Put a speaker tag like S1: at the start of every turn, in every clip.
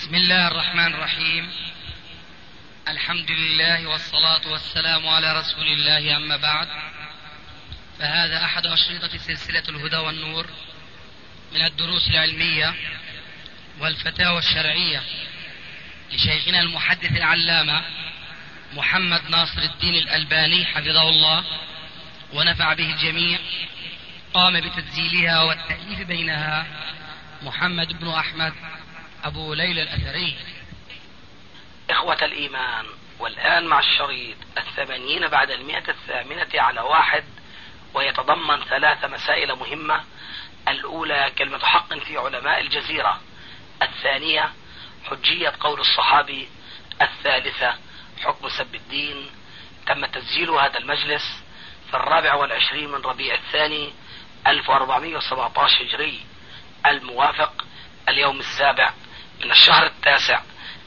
S1: بسم الله الرحمن الرحيم. الحمد لله والصلاة والسلام على رسول الله، أما بعد، فهذا أحد أشرطة سلسلة الهدى والنور من الدروس العلمية والفتاوى الشرعية لشيخنا المحدث العلامة محمد ناصر الدين الألباني حفظه الله ونفع به الجميع. قام بتسجيلها والتأليف بينها محمد بن أحمد أبو ليلى الأثري.
S2: إخوة الإيمان، والآن مع الشريط 80 بعد 108 على 1، ويتضمن 3 مسائل مهمة. الأولى كلمة حق في علماء الجزيرة، الثانية حجية قول الصحابي، الثالثة حكم سب الدين. تم تسجيل هذا المجلس في 24 من ربيع الثاني 1417 هجري، الموافق اليوم 7 من الشهر 9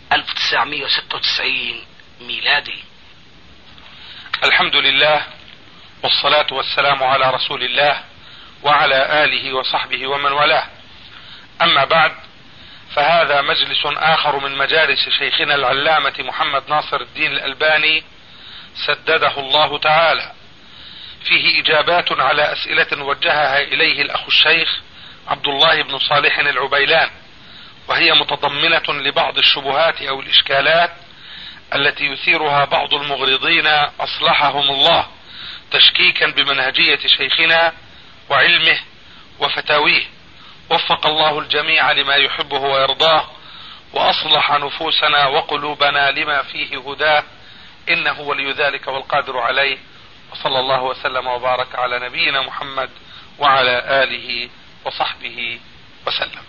S2: 1996 ميلادي.
S3: الحمد لله والصلاة والسلام على رسول الله وعلى آله وصحبه ومن والاه، أما بعد، فهذا مجلس آخر من مجالس شيخنا العلامة محمد ناصر الدين الألباني سدده الله تعالى، فيه إجابات على أسئلة وجهها إليه الأخ الشيخ عبد الله بن صالح العبيلان، وهي متضمنة لبعض الشبهات أو الإشكالات التي يثيرها بعض المغرضين أصلحهم الله، تشكيكا بمنهجية شيخنا وعلمه وفتاويه. وفق الله الجميع لما يحبه ويرضاه، وأصلح نفوسنا وقلوبنا لما فيه هداه، إنه ولي ذلك والقادر عليه. وصلى الله وسلم وبارك على نبينا محمد وعلى آله وصحبه وسلم.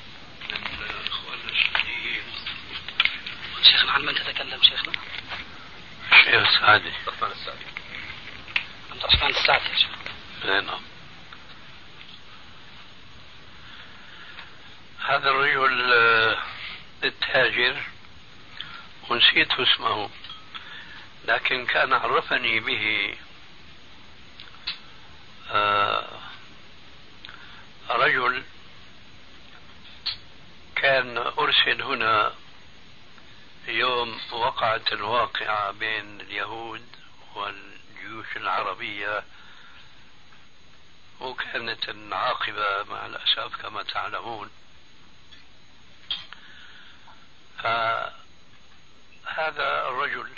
S2: شيخنا، عن من تتكلم شيخنا؟
S3: الشيخ السعدي.
S2: عبد الرحمن السعدي يا شيخ.
S3: نعم. هذا الرجل التاجر، ونسيت اسمه، لكن كان عرفني به رجل كان أرسل هنا يوم وقعت الواقعة بين اليهود والجيوش العربية، وكانت العاقبة مع الأسف كما تعلمون. فهذا الرجل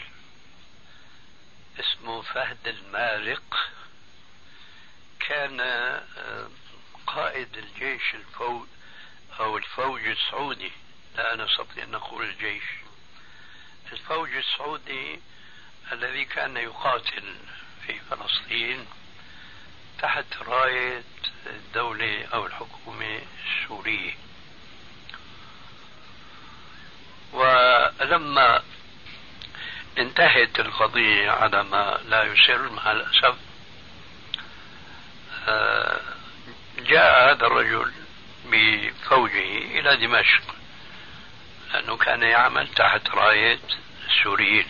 S3: اسمه فهد المارق، كان قائد الجيش الفوج السعودي، لا نستطيع أن نقول الجيش، الفوج السعودي الذي كان يقاتل في فلسطين تحت راية الدولة أو الحكومة السورية. ولما انتهت القضية على ما لا يسر مع الأسف، جاء هذا الرجل بفوجه إلى دمشق، لأنه كان يعمل تحت راية السوريين.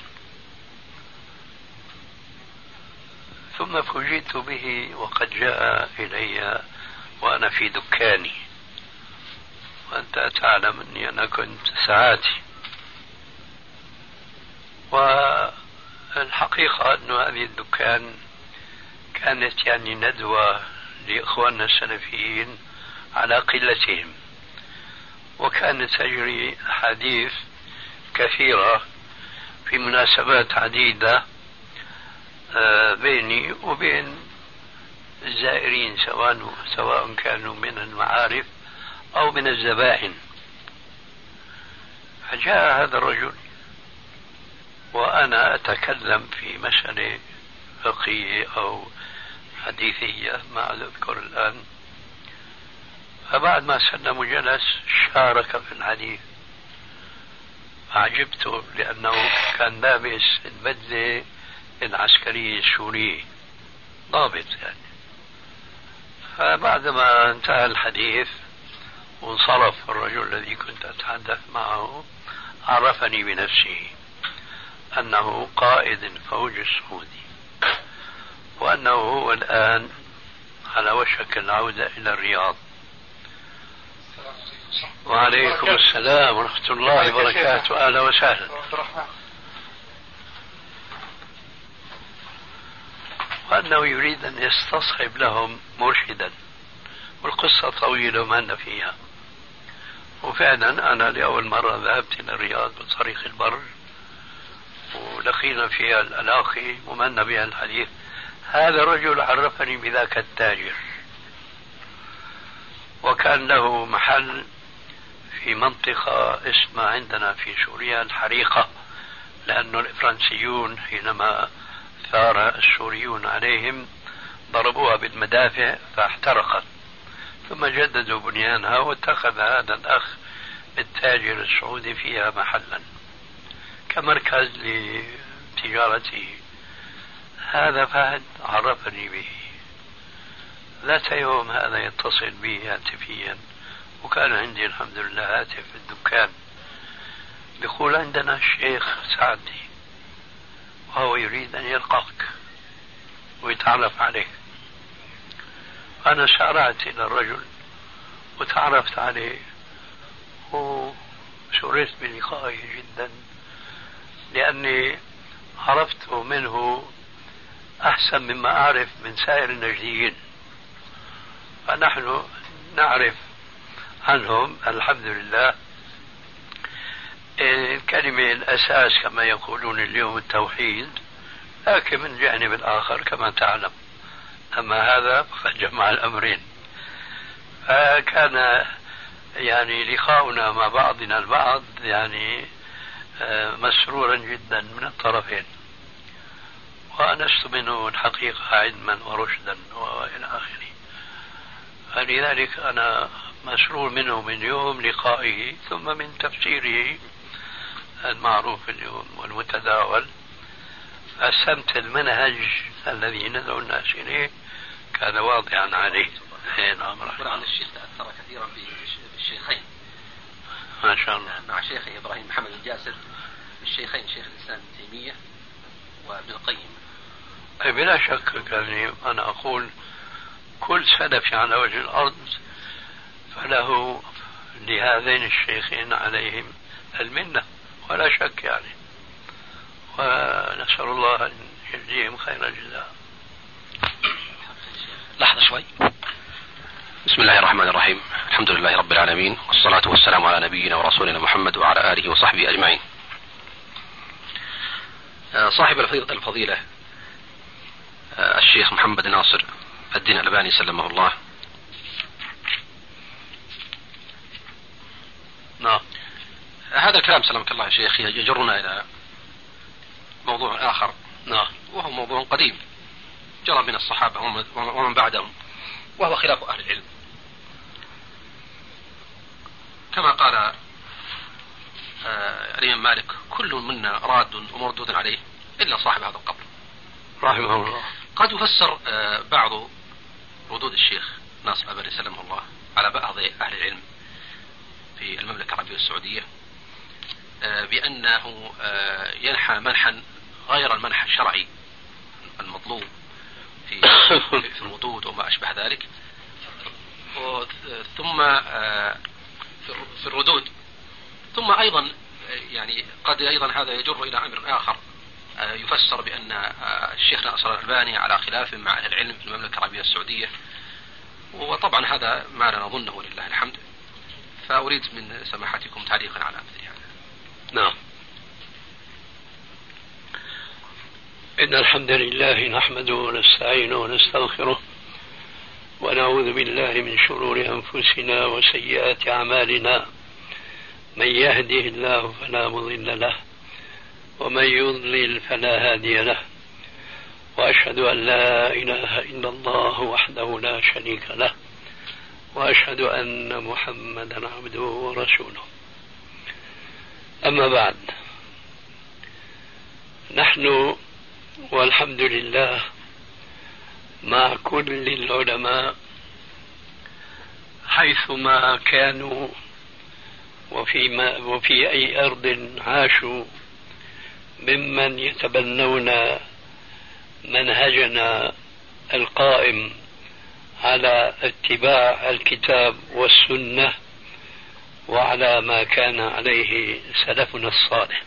S3: ثم فوجئت به وقد جاء إلي وأنا في دكاني، وأنت تعلم أني أنا كنت ساعاتي. والحقيقة أن هذه الدكان كانت يعني ندوة لإخواننا السلفيين على قلتهم، وكانت تجري حديث كثيرة في مناسبات عديدة بيني وبين الزائرين، سواء كانوا من المعارف أو من الزبائن. فجاء هذا الرجل وأنا أتكلم في مسألة فقهية أو حديثية ما أذكر الآن، فبعد ما سلم جلس شارك في الحديث. أعجبته لأنه كان لابس البدلة العسكرية السورية، ضابط يعني. فبعدما انتهى الحديث وانصرف الرجل الذي كنت أتحدث معه، عرفني بنفسه أنه قائد الفوج السعودي، وأنه هو الآن على وشك العودة إلى الرياض.
S4: وعليكم السلام ورحمة الله وبركاته. أهلا وسهلا. وأنه يريد أن يستصحب لهم مرشدا، والقصة طويلة ما أن فيها. وفعلا أنا لأول مرة ذهبت إلى الرياض بطريق البر، ولقينا فيها الألاقي ومن بها الحديث. هذا الرجل عرفني بذاك التاجر، وكان له محل في منطقة اسمها عندنا في سوريا الحريقة، لأن الفرنسيون حينما ثار السوريون عليهم ضربوها بالمدافع فاحترقت، ثم جددوا بنيانها، واتخذ هذا الأخ التاجر السعودي فيها محلا كمركز لتجارته. هذا فهد عرفني به. ذات يوم هذا يتصل بي هاتفيا، وكان عندي الحمد لله هاتف في الدكان، بيقول عندنا الشيخ سعدي وهو يريد أن يلقاك ويتعرف عليك. أنا سارعت إلى الرجل وتعرفت عليه، وسررت بلقائه جدا، لأني عرفت منه أحسن مما أعرف من سائر النجديين. فنحن نعرف عنهم الحمد لله الكلمة الأساس كما يقولون اليوم التوحيد، لكن من جانب الآخر كما تعلم. أما هذا فقد جمع الأمرين. فكان يعني لقاؤنا مع بعضنا البعض يعني مسرورا جدا من الطرفين، وأنست منه الحقيقة علما ورشدا وإلى آخره. فلذلك أنا مسرور منه من يوم لقائه، ثم من تفسيره المعروف اليوم والمتداول. السمت المنهج الذي ندعو الناس إليه كان واضحا عليه.
S5: نعم. عن الشيخ تأثر كثيرا بالشيخين
S4: ما شاء الله،
S5: مع شيخه إبراهيم محمد الجاسر، الشيخين شيخ الإسلام ابن تيمية وابن القيم.
S4: بلا شك. يعني أنا أقول كل سلف على وجه الأرض فله لهذين الشيخين عليهم المنة ولا شك يعني، ونسأل الله أن يجزيهم خير الجزاء.
S5: لحظة شوي. بسم الله الرحمن الرحيم، الحمد لله رب العالمين، والصلاة والسلام على نبينا ورسولنا محمد وعلى آله وصحبه أجمعين. صاحب الفضيلة الشيخ محمد ناصر الدين الألباني سلمه الله.
S4: نعم.
S5: هذا الكلام سلمك الله يا شيخ يجرنا إلى موضوع آخر.
S4: نعم.
S5: وهو موضوع قديم جرى من الصحابة ومن بعدهم، وهو خلاف أهل العلم. كما قال الإمام مالك: كل منا راد ومردود عليه إلا صاحب هذا القبر
S4: رحمه الله.
S5: قد يفسر بعض ردود الشيخ ناصر الألباني سلمه الله على بعض أهل العلم في المملكة العربية السعودية بأنه ينحى منحا غير المنح الشرعي المطلوب في الردود وما أشبه ذلك. ثم في الردود، ثم أيضا يعني قد أيضا هذا يجر إلى أمر آخر يفسر بأن الشيخ ناصر الألباني على خلاف مع أهل العلم في المملكة العربية السعودية، وطبعا هذا ما لا نظنه لله الحمد. فأريد من سماحتكم تعليقا على مثل هذا.
S4: نعم. إن الحمد لله نحمده ونستعينه ونستغفره، ونعوذ بالله من شرور أنفسنا وسيئات أعمالنا. من يهده الله فلا مضل له، ومن يضلل فلا هادي له. وأشهد أن لا إله إلا الله وحده لا شريك له، وأشهد أن محمدا عبده ورسوله. أما بعد، نحن والحمد لله مع كل العلماء حيثما كانوا وفي أي أرض عاشوا، ممن يتبنون منهجنا القائم على اتباع الكتاب والسنة وعلى ما كان عليه سلفنا الصالح.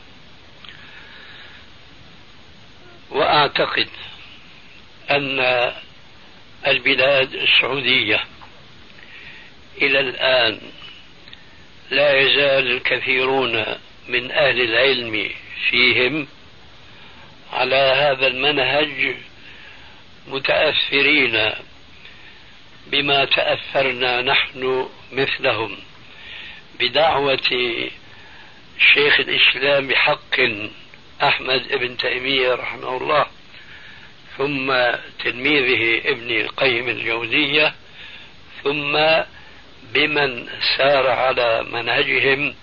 S4: وأعتقد أن البلاد السعودية إلى الآن لا يزال الكثيرون من أهل العلم فيهم على هذا المنهج متأثرين بما تأثرنا نحن مثلهم بدعوة شيخ الإسلام بحق أحمد ابن تيمية رحمه الله، ثم تلميذه ابن القيم الجوزية، ثم بمن سار على منهجهم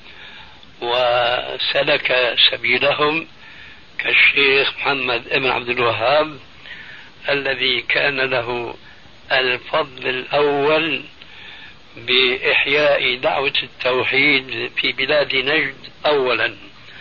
S4: وسلك سبيلهم كالشيخ محمد ابن عبد الوهاب الذي كان له الفضل الأول بإحياء دعوة التوحيد في بلاد نجد أولا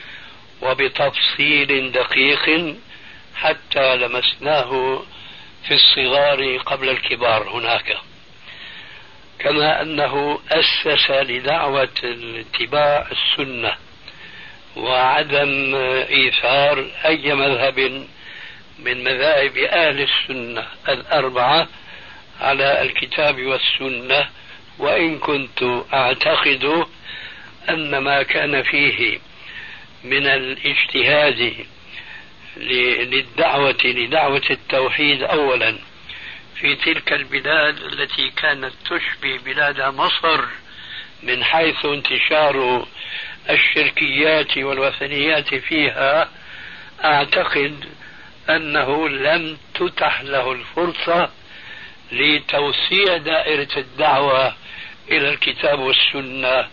S4: وبتفصيل دقيق حتى لمسناه في الصغار قبل الكبار هناك، كما أنه أسس لدعوة اتباع السنة وعدم إيثار أي مذهب من مذاهب أهل السنة الأربعة على الكتاب والسنة، وإن كنت أعتقد أن ما كان فيه من الاجتهاد لدعوة التوحيد أولا في تلك البلاد التي كانت تشبه بلاد مصر من حيث انتشار الشركيات والوثنيات فيها، أعتقد أنه لم تتح له الفرصة لتوسيع دائرة الدعوة إلى الكتاب والسنة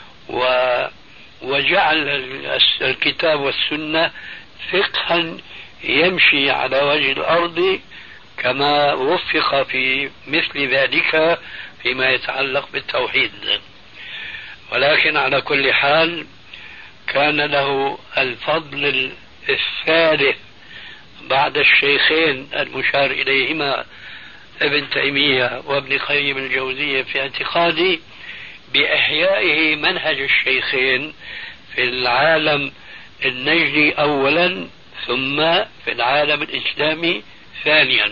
S4: وجعل الكتاب والسنة فقها يمشي على وجه الأرض كما وفق في مثل ذلك فيما يتعلق بالتوحيد. ولكن على كل حال كان له الفضل الثالث بعد الشيخين المشار إليهما ابن تيمية وابن قيم الجوزية في اعتقادي بإحيائه منهج الشيخين في العالم النجدي أولا ثم في العالم الإسلامي ثانيا.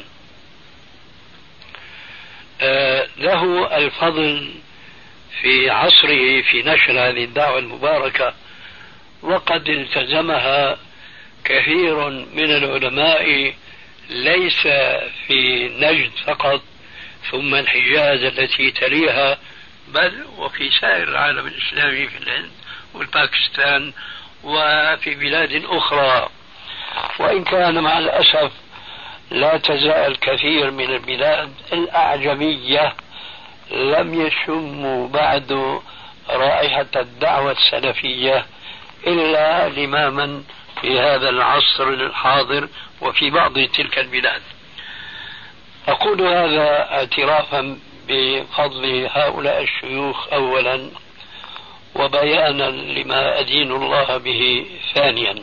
S4: له الفضل في عصره في نشر هذه الدعوة المباركة، وقد التزمها كثير من العلماء ليس في نجد فقط ثم الحجاز التي تليها، بل وفي سائر العالم الإسلامي في الهند والباكستان وفي بلاد أخرى. وإن كان مع الأسف لا تزال كثير من البلاد الأعجمية لم يشموا بعد رائحة الدعوة السلفية إلا لماما في هذا العصر الحاضر وفي بعض تلك البلاد. أقول هذا اعترافا بفضل هؤلاء الشيوخ أولا وبيانا لما أدين الله به ثانيا.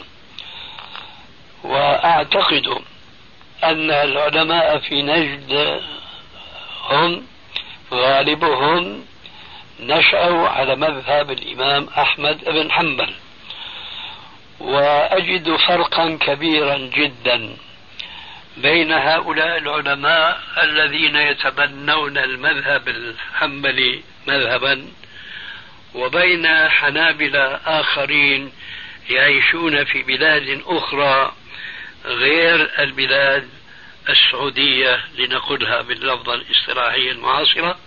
S4: وأعتقد أن العلماء في نجد هم غالبهم نشأوا على مذهب الإمام أحمد بن حنبل، وأجد فرقا كبيرا جدا بين هؤلاء العلماء الذين يتبنون المذهب الحنبلي مذهبا وبين حنابلة آخرين يعيشون في بلاد أخرى غير البلاد السعودية لنقولها باللفظة الاصطلاحية المعاصرة.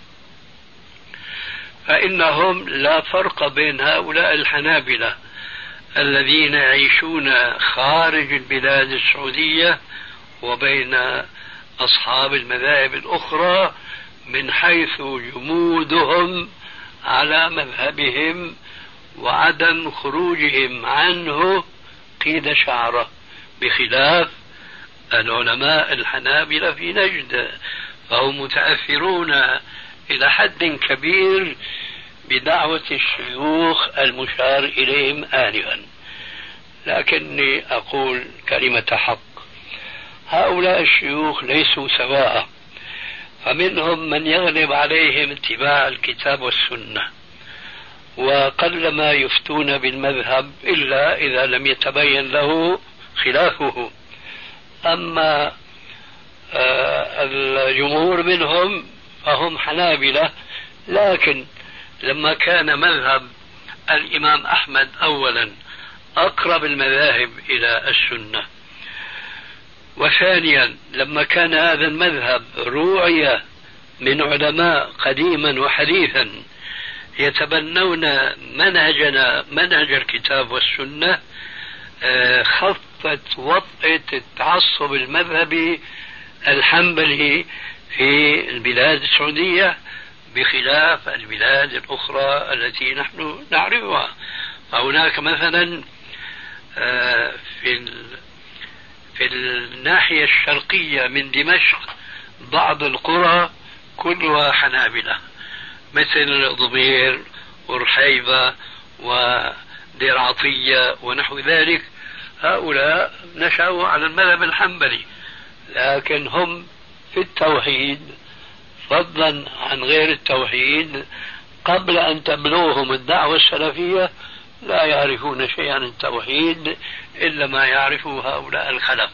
S4: فإنهم لا فرق بين هؤلاء الحنابلة الذين يعيشون خارج البلاد السعودية وبين أصحاب المذاهب الأخرى من حيث جمودهم على مذهبهم وعدم خروجهم عنه قيد شعره، بخلاف العلماء الحنابلة في نجد، فهم متأثرون إلى حد كبير بدعوة الشيوخ المشار إليهم آنفا. لكني أقول كلمة حق، هؤلاء الشيوخ ليسوا سواء، فمنهم من يغلب عليهم اتباع الكتاب والسنة، وقلما يفتون بالمذهب إلا إذا لم يتبين له خلافه. أما الجمهور منهم فهم حنابلة، لكن لما كان مذهب الإمام أحمد أولا أقرب المذاهب إلى السنة، وثانيا لما كان هذا المذهب روعي من علماء قديما وحديثا يتبنون منهجنا منهج الكتاب والسنة، خفت وطأة التعصب المذهبي الحنبلي في البلاد السعودية بخلاف البلاد الأخرى التي نحن نعرفها. فهناك مثلا في الناحية الشرقية من دمشق بعض القرى كلها حنابلة، مثل ضمير ورحيبة ودير عطية ونحو ذلك. هؤلاء نشأوا على المذهب الحنبلي، لكن هم في التوحيد فضلا عن غير التوحيد قبل أن تبلغهم الدعوة السلفية لا يعرفون شيئا عن التوحيد إلا ما يعرفه هؤلاء الخلف.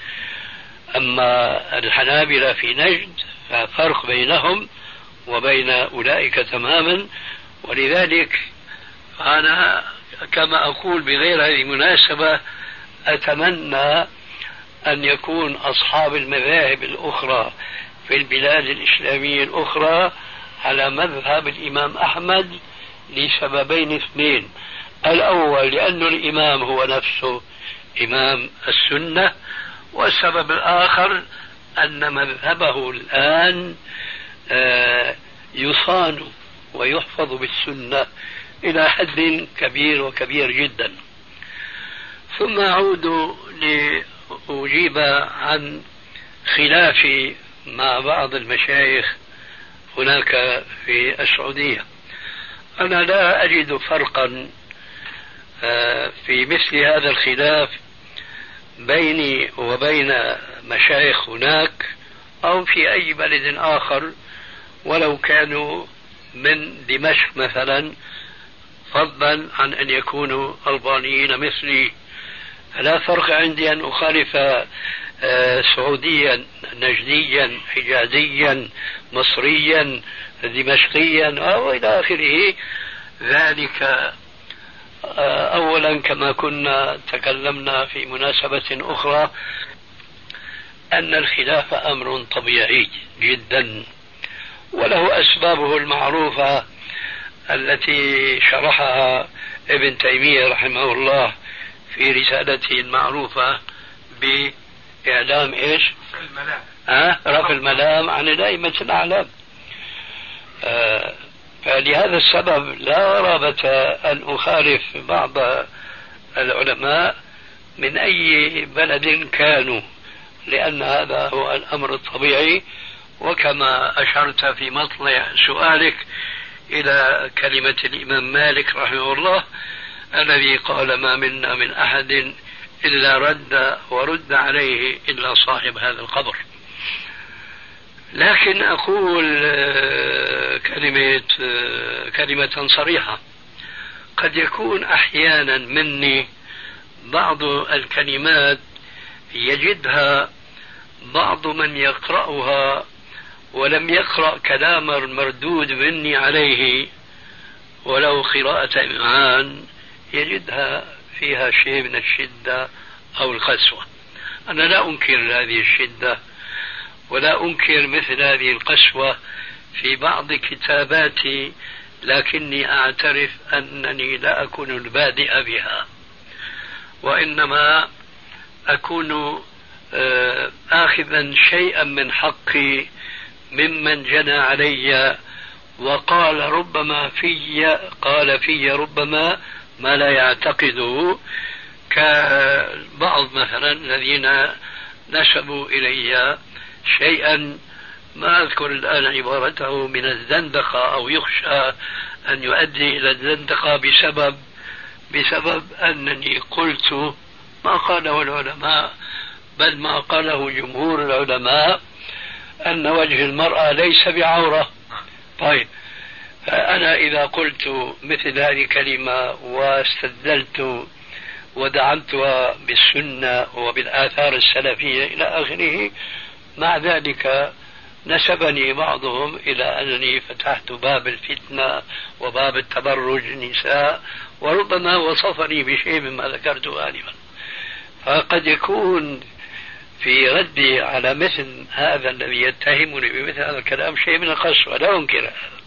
S4: أما الحنابلة في نجد ففرق بينهم وبين أولئك تماما. ولذلك أنا كما أقول بغير هذه المناسبة أتمنى أن يكون أصحاب المذاهب الأخرى في البلاد الإسلامية الأخرى على مذهب الإمام أحمد لسببين اثنين: الأول لأن الإمام هو نفسه إمام السنة، والسبب الآخر أن مذهبه الآن يصان ويحفظ بالسنة إلى حد كبير وكبير جدا. ثم أعود لأجيب عن خلافي مع بعض المشايخ هناك في السعودية. أنا لا أجد فرقا في مثل هذا الخلاف بيني وبين مشايخ هناك أو في أي بلد آخر ولو كانوا من دمشق مثلا، فضلا عن أن يكونوا ألبانيين مثلي. لا فرق عندي أن أخالف سعوديا، نجديا، حجازيا، مصريا، دمشقيا أو إلى آخره. ذلك أولا كما كنا تكلمنا في مناسبة أخرى أن الخلاف أمر طبيعي جدا، وله أسبابه المعروفة التي شرحها ابن تيمية رحمه الله في رسالته المعروفة بإعلام إيش؟ رفع الملام عن الأئمة الأعلام. فلهذا السبب لا رغبة أن أخالف بعض العلماء من أي بلد كانوا، لأن هذا هو الأمر الطبيعي. وكما أشرت في مطلع سؤالك إلى كلمة الإمام مالك رحمه الله الذي قال: ما منا من أحد إلا رد ورد عليه إلا صاحب هذا القبر. لكن أقول كلمة صريحة: قد يكون أحيانا مني بعض الكلمات يجدها بعض من يقرأها ولم يقرأ كلام المردود مني عليه ولو قراءة إمعان، يجدها فيها شيء من الشدة أو القسوة. أنا لا أنكر هذه الشدة ولا أنكر مثل هذه القسوة في بعض كتاباتي، لكني أعترف أنني لا أكون البادئ بها، وإنما أكون آخذا شيئا من حقي ممن جنى علي وقال ربما قال في ربما ما لا يعتقده، كبعض مثلا الذين نسبوا إلي شيئا ما أذكر الآن عبارته من الزندقة أو يخشى أن يؤدي إلى الزندقة بسبب أنني قلت ما قاله العلماء بل ما قاله جمهور العلماء أن وجه المرأة ليس بعورة. طيب، فأنا إذا قلت مثل هذه الكلمة واستدلت ودعمتها بالسنة وبالآثار السلفية إلى آخره، مع ذلك نسبني بعضهم إلى أنني فتحت باب الفتنة وباب التبرج النساء، وربما وصفني بشيء مما ذكرته آنفا. فقد يكون في ردي على مثل هذا الذي يتهمني بمثل هذا الكلام شيء من القسوة، لا أنكر هذا،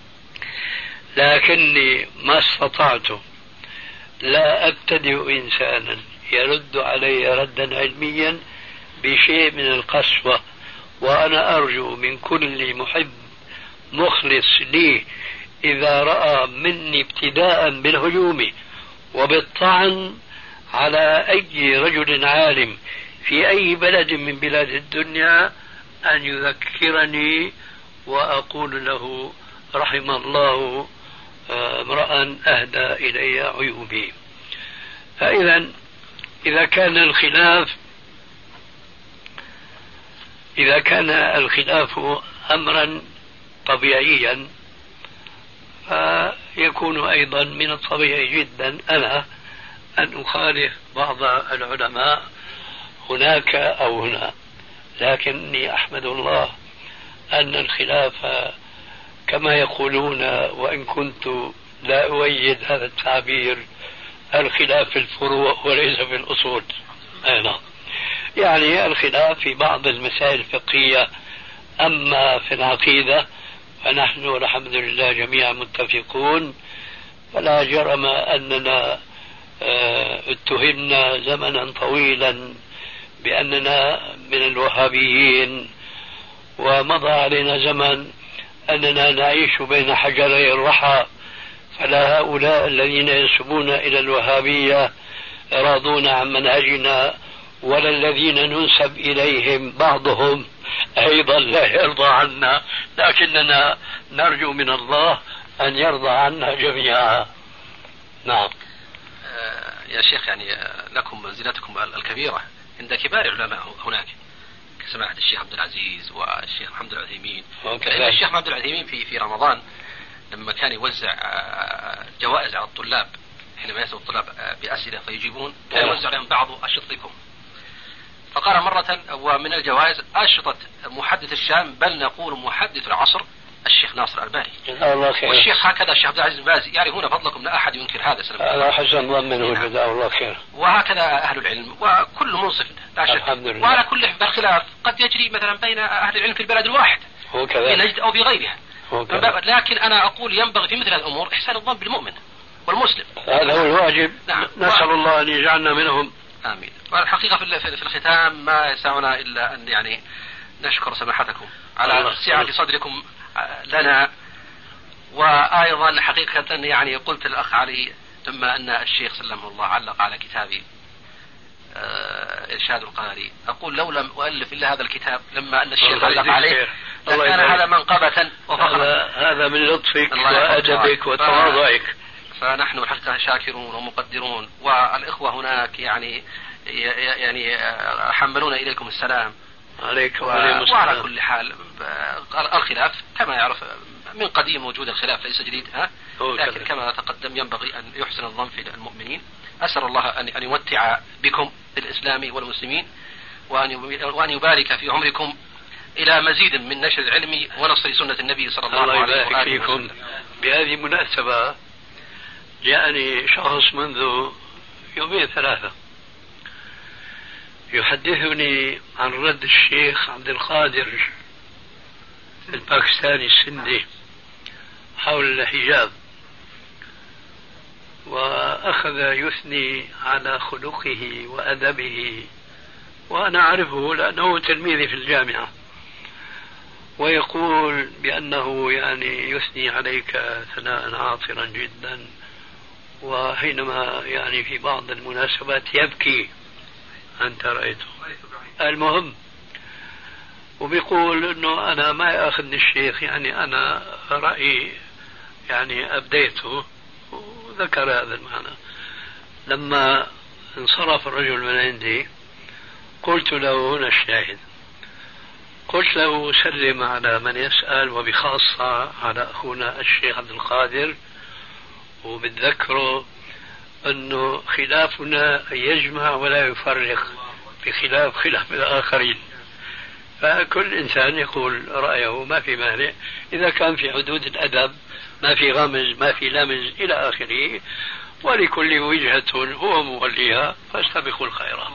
S4: لكني ما استطعت لا أبتدئ إنسانا يرد علي ردا علميا بشيء من القسوة. وأنا أرجو من كل محب مخلص لي إذا رأى مني ابتداء بالهجوم وبالطعن على أي رجل عالم في أي بلد من بلاد الدنيا أن يذكرني وأقول له رحم الله امرأ أهدى إلي عيوبي. فإذا إذا كان الخلاف أمرا طبيعيا، فيكون أيضا من الطبيعي جدا أنا أن أخالف بعض العلماء هناك أو هنا. لكني أحمد الله أن الخلاف كما يقولون، وإن كنت لا أؤيد هذا التعبير، الخلاف في الفروع وليس في الأصول. يعني الخلاف في بعض المسائل الفقهية، أما في العقيدة فنحن والحمد لله جميعا متفقون. فلا جرم أننا اتهمنا زمنا طويلا بأننا من الوهابيين، ومضى علينا زمن أننا نعيش بين حجري الرحى، فلا هؤلاء الذين ينسبون إلى الوهابية راضون عن منهجنا، ولا الذين ننسب إليهم بعضهم أيضا لا يرضى عنا، لكننا نرجو من الله أن يرضى عنا جميعا. نعم.
S5: يا شيخ، يعني لكم منزلتكم الكبيرة عند كبار العلماء هناك كسماحة الشيخ عبد العزيز والشيخ محمد العثيمين. الشيخ محمد العثيمين في رمضان لما كان يوزع جوائز على الطلاب، حينما يسأل الطلاب بأسئلة فيجيبون، كان يوزع عليهم بعض أشرطتكم. فقال مرة ومن الجوائز أشرطة محدث الشام، بل نقول محدث العصر، الشيخ ناصر الألباني. والشيخ هكذا الشيخ عبد العزيز الباز يعرفون فضلكم، لا أحد ينكر هذا.
S4: هذا حسن ظن منه، جزاه الله خير.
S5: وهكذا أهل العلم وكل منصف لا شك. وعلى كل الخلاف قد يجري مثلا بين أهل العلم في البلد الواحد في نجد أو في غيرها، لكن أنا أقول ينبغي في مثل الأمور إحسان الظن بالمؤمن والمسلم.
S4: هذا هو الواجب. نعم. نسأل الله أن يجعلنا منهم.
S5: آمين. والحقيقة في الختام ما يسعنا إلا أن يعني نشكر سماحتكم على سعة صدركم لنا. وأيضا حقيقة يعني قلت الأخ علي لما أن الشيخ سلمه الله علق على كتابي إرشاد القاري، أقول لو لم أؤلف إلا هذا الكتاب لما أن الشيخ علق عليه لكان هذا منقبة وفخرا.
S4: هذا من لطفك وأدبك وتواضعك.
S5: فنحن الحقيقة شاكرون ومقدرون، والإخوة هناك يعني حملون إليكم السلام عليكم وعلى كل حال الخلاف كما يعرف من قديم وجود الخلاف ليس جديد، لكن كما تقدم ينبغي أن يحسن الظن في المؤمنين. أسأل الله أن يمتع بكم بالإسلام والمسلمين، وأن يبارك في عمركم إلى مزيد من نشر العلم ونصر سنة النبي صلى الله عليه وسلم.
S4: فيكم. بهذه المناسبة جاءني شخص منذ يومين ثلاثة يحدثني عن رد الشيخ عبد القادر الباكستاني السندي حول الحجاب، وأخذ يثني على خلقه وأدبه، وأنا أعرفه لأنه تلميذي في الجامعة، ويقول بأنه يعني يثني عليك ثناء عاطرا جدا، وحينما يعني في بعض المناسبات يبكي. أنت رأيته. المهم، وبيقول أنه أنا ما يأخذني الشيخ، يعني أنا رأيي يعني أبديته، وذكر هذا المعنى. لما انصرف الرجل من عندي قلت له هنا الشاهد، قلت له سلم على من يسأل وبخاصة على أخونا الشيخ عبد القادر، وبتذكره أنه خلافنا يجمع ولا يفرق بخلاف خلاف الآخرين، فكل إنسان يقول رأيه ما في مانع إذا كان في حدود الأدب، ما في غمز ما في لمز إلى آخره، ولكل وجهة هو موليها فاستبقوا الخيرات.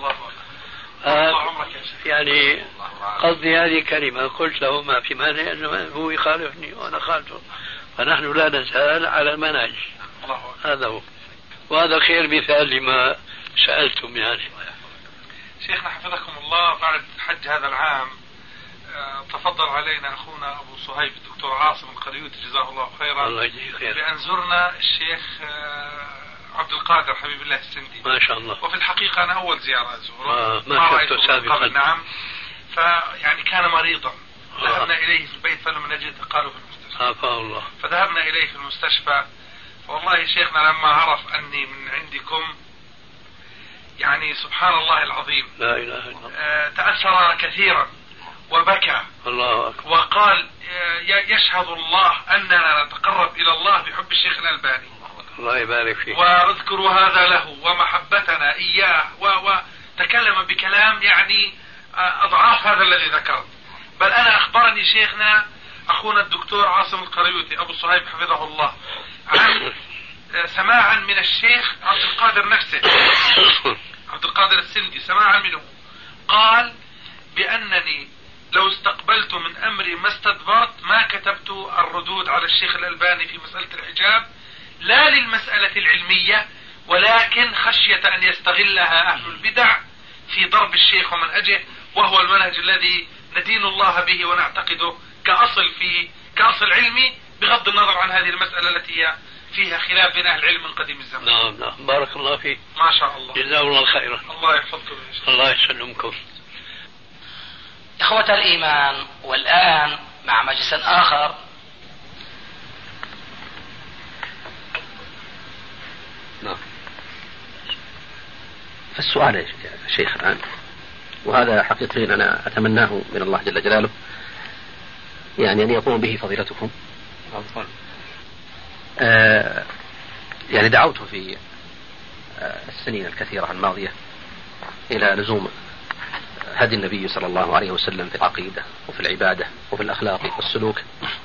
S4: يعني قصدي هذه كلمة قلت له ما في مانع أنه هو يخالفني وأنا خالفه، فنحن لا نزال على المنهج. هذا هو، وهذا خير مثال لما سألتم. يعني
S3: شيخنا حفظكم الله، بعد حج هذا العام تفضل علينا أخونا أبو صهيب الدكتور عاصم القريوطي جزاه الله خيرا
S4: الله يجزيه خير
S3: بأن زرنا الشيخ عبد القادر حبيب الله السندي
S4: ما شاء الله.
S3: وفي الحقيقة أنا أول زيارة أزوره
S4: ما شفته سابقا.
S3: نعم، فيعني كان مريضا، ذهبنا إليه في البيت فلم نجد، قالوا في المستشفى
S4: الله.
S3: فذهبنا إليه في المستشفى، والله شيخنا لما عرف أني من عندكم يعني سبحان الله العظيم
S4: لا إله إلا الله
S3: تأثر كثيرا وبكى
S4: الله أكبر،
S3: وقال يشهد الله أننا نتقرب إلى الله بحب الشيخ الألباني،
S4: الله يبارك فيك،
S3: واذكر هذا له ومحبتنا إياه، وتكلم بكلام يعني أضعاف هذا الذي ذكرت. بل أنا أخبرني شيخنا أخونا الدكتور عاصم القريوطي أبو صهيب حفظه الله عن سماعا من الشيخ عبد القادر نفسه عبد القادر السندي، سماعا منه قال بأنني لو استقبلت من أمري ما استدبرت ما كتبت الردود على الشيخ الألباني في مسألة الحجاب، لا للمسألة العلمية ولكن خشية أن يستغلها أهل البدع في ضرب الشيخ ومنهجه، وهو المنهج الذي ندين الله به ونعتقده كأصل علمي، بغض النظر عن هذه المسألة التي هي فيها خلاف بين أهل العلم من قديم الزمان.
S4: نعم بارك الله فيك،
S3: ما شاء الله،
S4: جزاه الله خيرا،
S3: الله يحفظكم،
S4: الله يسلمكم.
S2: إخوة الإيمان، والآن مع مجلس آخر
S5: نعم. فالسؤال يا شيخ الآن، وهذا حقيقة أنا أتمناه من الله جل جلاله، يعني أن يقوم به فضيلتكم. يعني دعوت في السنين الكثيرة الماضية إلى لزوم هدي النبي صلى الله عليه وسلم في العقيدة وفي العبادة وفي الأخلاق والسلوك،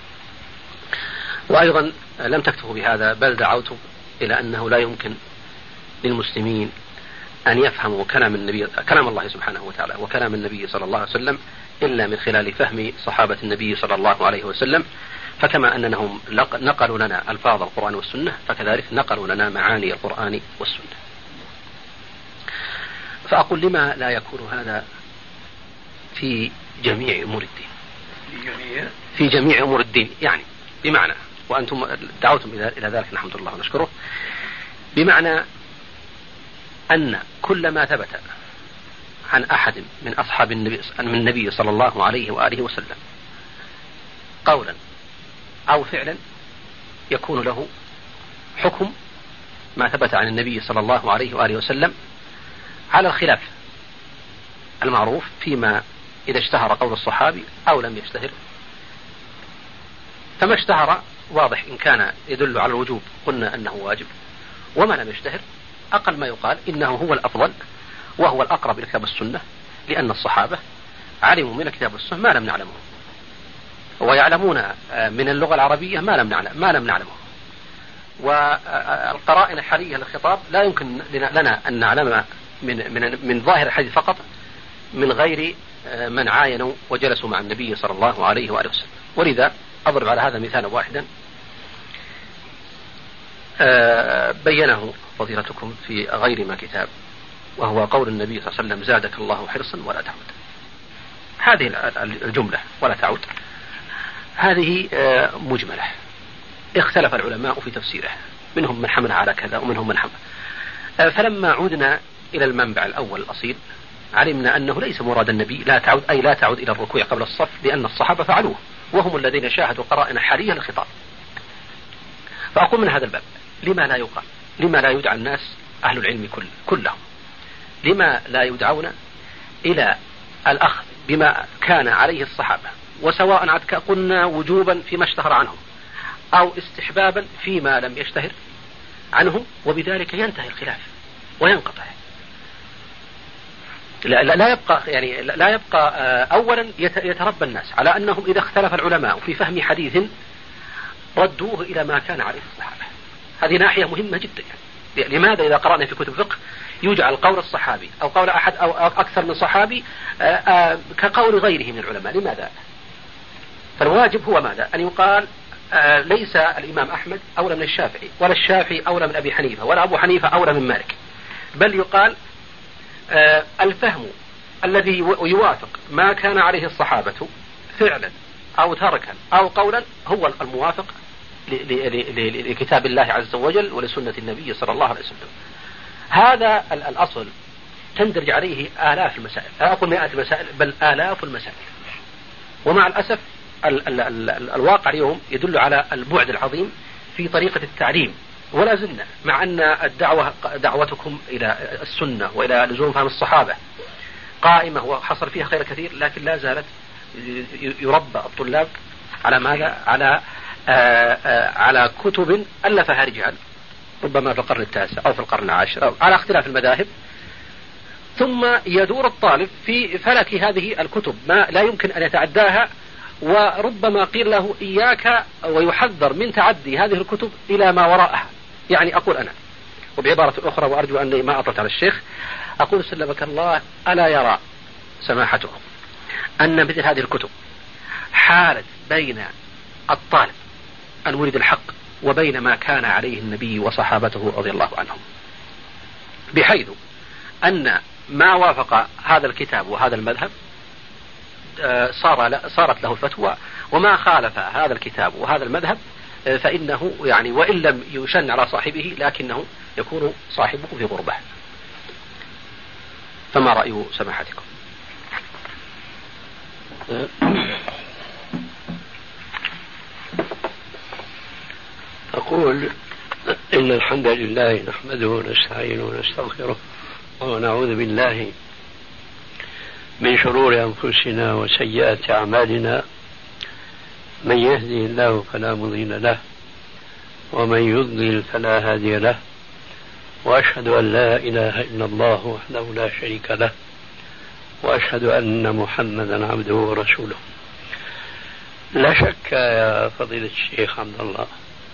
S5: وأيضا لم تكتفوا بهذا بل دعوت إلى أنه لا يمكن للمسلمين أن يفهموا كلام الله سبحانه وتعالى وكلام النبي صلى الله عليه وسلم إلا من خلال فهم صحابة النبي صلى الله عليه وسلم، فكما أنهم نقلوا لنا ألفاظ القرآن والسنة فكذلك نقلوا لنا معاني القرآن والسنة. فأقول لما لا يكون هذا في جميع أمور الدين، في جميع أمور الدين، يعني بمعنى، وأنتم دعوتم إلى ذلك نحمد الله ونشكره، بمعنى أن كل ما ثبت عن أحد من أصحاب النبي صلى الله عليه وآله وسلم قولا أو فعلا يكون له حكم ما ثبت عن النبي صلى الله عليه وآله وسلم على الخلاف المعروف فيما إذا اشتهر قول الصحابي أو لم يشتهر. فما اشتهر واضح إن كان يدل على الوجوب قلنا أنه واجب، وما لم يشتهر أقل ما يقال إنه هو الأفضل وهو الأقرب إلى كتاب السنة، لأن الصحابة علموا من الكتاب والسنة ما لم نعلمه، ويعلمون من اللغة العربية ما لم نعلمه، والقرائن الحالية للخطاب لا يمكن لنا أن نعلم من ظاهر الحديث فقط من غير من عاينوا وجلسوا مع النبي صلى الله عليه وآله وسلم. ولذا أضرب على هذا مثالا واحدا بينه فضيلتكم في غير ما كتاب، وهو قول النبي صلى الله عليه وسلم زادك الله حرصا ولا تعود. هذه الجملة ولا تعود هذه مجملة، اختلف العلماء في تفسيره، منهم من حمل على كذا ومنهم من حمل. فلما عودنا إلى المنبع الأول الأصيل علمنا أنه ليس مراد النبي لا تعود، أي لا تعود إلى الركوع قبل الصف، لأن الصحابة فعلوه وهم الذين شاهدوا قرائن حالية للخطاب. فأقول من هذا الباب لما لا يقال، لما لا يدعى الناس أهل العلم كلهم، لما لا يدعون إلى الأخذ
S6: بما كان عليه الصحابة، وسواء قلنا وجوبا فيما اشتهر عنهم أو استحبابا فيما لم يشتهر عنهم، وبذلك ينتهي الخلاف وينقطع. لا يبقى أولا يتربى الناس على أنهم إذا اختلف العلماء في فهم حديث ردوه إلى ما كان عليه الصحابة. هذه ناحية مهمة جدا. لماذا إذا قرأنا في كتب فقه يجعل قول الصحابي أو قول أحد أو أكثر من صحابي كقول غيره من العلماء؟ لماذا؟ فالواجب هو ماذا؟ أن يقال ليس الإمام أحمد أولى من الشافعي، ولا الشافعي أولى من أبي حنيفة، ولا أبو حنيفة أولى من مالك، بل يقال الفهم الذي يوافق ما كان عليه الصحابة فعلا أو تركا أو قولا هو الموافق لكتاب الله عز وجل ولسنة النبي صلى الله عليه وسلم. هذا الأصل تندرج عليه آلاف المسائل، لا أقول مئات المسائل بل آلاف المسائل. ومع الأسف الواقع اليوم يدل على البعد العظيم في طريقة التعليم، ولا زلنا مع أن دعوتكم إلى السنة وإلى لزوم فهم الصحابة قائمة وحصل فيها خير كثير، لكن لا زالت يربى الطلاب على ماذا؟ على كتب ألفها رجال ربما في القرن التاسع أو في القرن العاشر أو على اختلاف المذاهب، ثم يدور الطالب في فلك هذه الكتب ما لا يمكن أن يتعداها، وربما قيل له إياك ويحذر من تعدي هذه الكتب إلى ما وراءها. يعني أقول أنا وبعبارة أخرى، وأرجو أني ما أطلت على الشيخ، أقول سلمك الله ألا يرى سماحته أن مثل هذه الكتب حالت بين الطالب المريد الحق وبين ما كان عليه النبي وصحابته رضي الله عنهم، بحيث أن ما وافق هذا الكتاب وهذا المذهب صارت له الفتوى، وما خالف هذا الكتاب وهذا المذهب فإنه يعني وإن لم يشن على صاحبه لكنه يكون صاحبه في غربة. فما رأي سماحتكم؟
S4: أقول إن الحمد لله نحمده ونستعينه ونستغفره ونعوذ بالله من شرور أنفسنا وسيئات أعمالنا، من يهدي الله فلا مضل له ومن يضلل فلا هادي له، وأشهد أن لا إله إلا الله وحده لا شريك له، وأشهد أن محمدا عبده ورسوله. لا شك يا فضيلة الشيخ عبد الله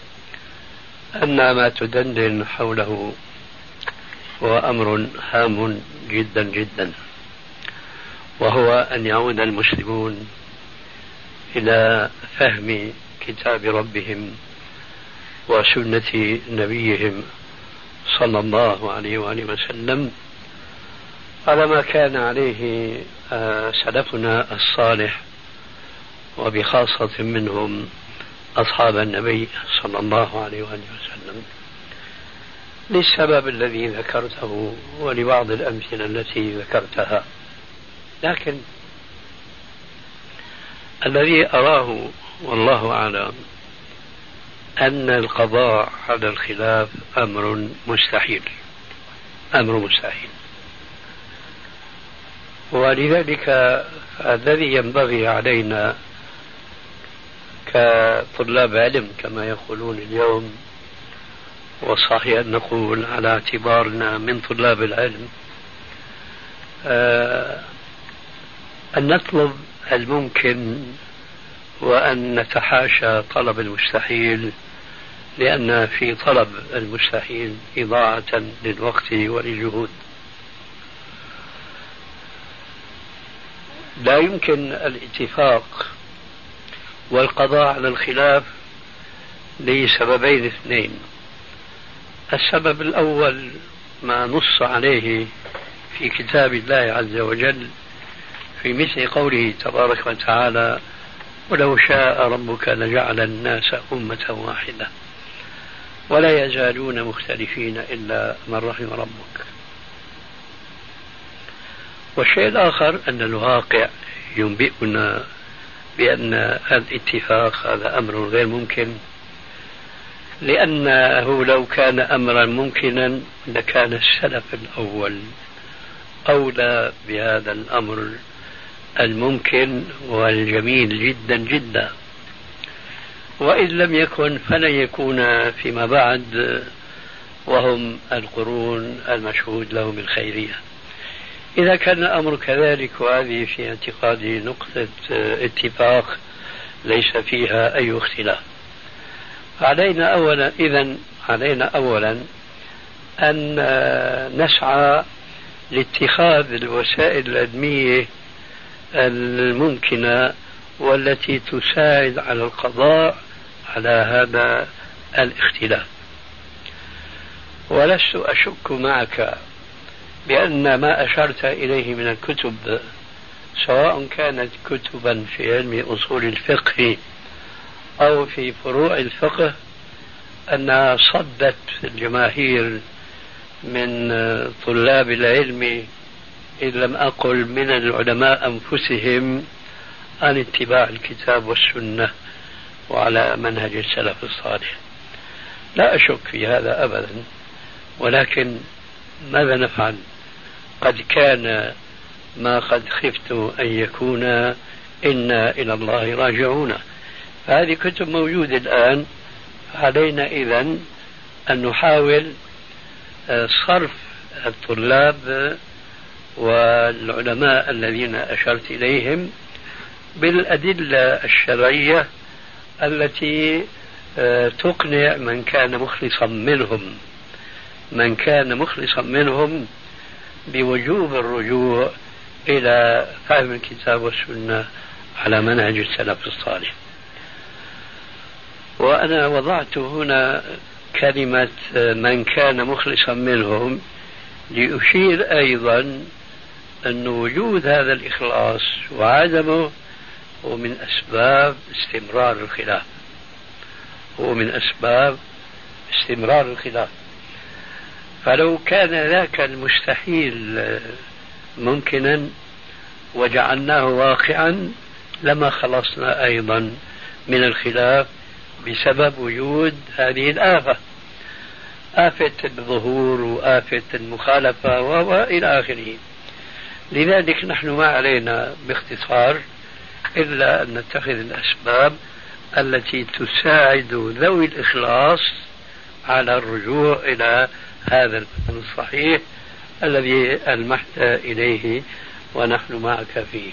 S4: أن ما تدندن حوله هو أمر هام جدا جدا، وهو أن يعود المسلمون إلى فهم كتاب ربهم وسنة نبيهم صلى الله عليه وآله وسلم على ما كان عليه سلفنا الصالح، وبخاصة منهم أصحاب النبي صلى الله عليه وآله وسلم، للسبب الذي ذكرته ولبعض الأمثلة التي ذكرتها. لكن الذي أراه والله أعلم أن القضاء على الخلاف أمر مستحيل، ولذلك الذي ينبغي علينا كطلاب علم كما يقولون اليوم، وصحيح أن نقول على اعتبارنا من طلاب العلم، أن نطلب الممكن وأن نتحاشى طلب المستحيل، لأن في طلب المستحيل إضاعة للوقت وللجهود. لا يمكن الاتفاق والقضاء على الخلاف لسببين اثنين. السبب الأول ما نص عليه في كتاب الله عز وجل في مثل قوله تبارك وتعالى: ولو شاء ربك لجعل الناس أمة واحدة ولا يزالون مختلفين إلا من رحم ربك. والشيء الآخر أن الواقع ينبئنا بأن الاتفاق هذا أمر غير ممكن، لأنه لو كان أمرا ممكنا لكان السلف الأول أولى بهذا الأمر الممكن والجميل جدا جدا، وإن لم يكن فلن يكون فيما بعد، وهم القرون المشهود لهم بالخيرية. إذا كان الأمر كذلك وهذه في اعتقادي نقطة اتفاق ليس فيها أي اختلاف، علينا أولا أن نسعى لاتخاذ الوسائل العلمية الممكنة والتي تساعد على القضاء على هذا الاختلاف. ولست أشك معك بأن ما أشرت إليه من الكتب، سواء كانت كتبا في علم أصول الفقه أو في فروع الفقه، أنها صدت الجماهير من طلاب العلم إن لم أقل من العلماء أنفسهم عن اتباع الكتاب والسنة وعلى منهج السلف الصالح. لا أشك في هذا أبدا، ولكن ماذا نفعل؟ قد كان ما قد خفت أن يكون، إنا إلى الله راجعون. فهذه كتب موجودة الآن، علينا إذن أن نحاول صرف الطلاب والعلماء الذين أشرت إليهم بالأدلة الشرعية التي تقنع من كان مخلصا منهم بوجوب الرجوع إلى فهم الكتاب والسنة على منهج السلف الصالح. وأنا وضعت هنا كلمة من كان مخلصا منهم لأشير أيضا أن وجود هذا الإخلاص وعدمه هو من أسباب استمرار الخلاف. فلو كان ذاك المستحيل ممكنا وجعلناه واقعا لما خلصنا أيضا من الخلاف بسبب وجود هذه الآفة، آفة الظهور وآفة المخالفة وإلى آخره. لذلك نحن ما علينا باختصار إلا أن نتخذ الأسباب التي تساعد ذوي الإخلاص على الرجوع إلى هذا الفهم الصحيح الذي ألمحت إليه ونحن معك فيه.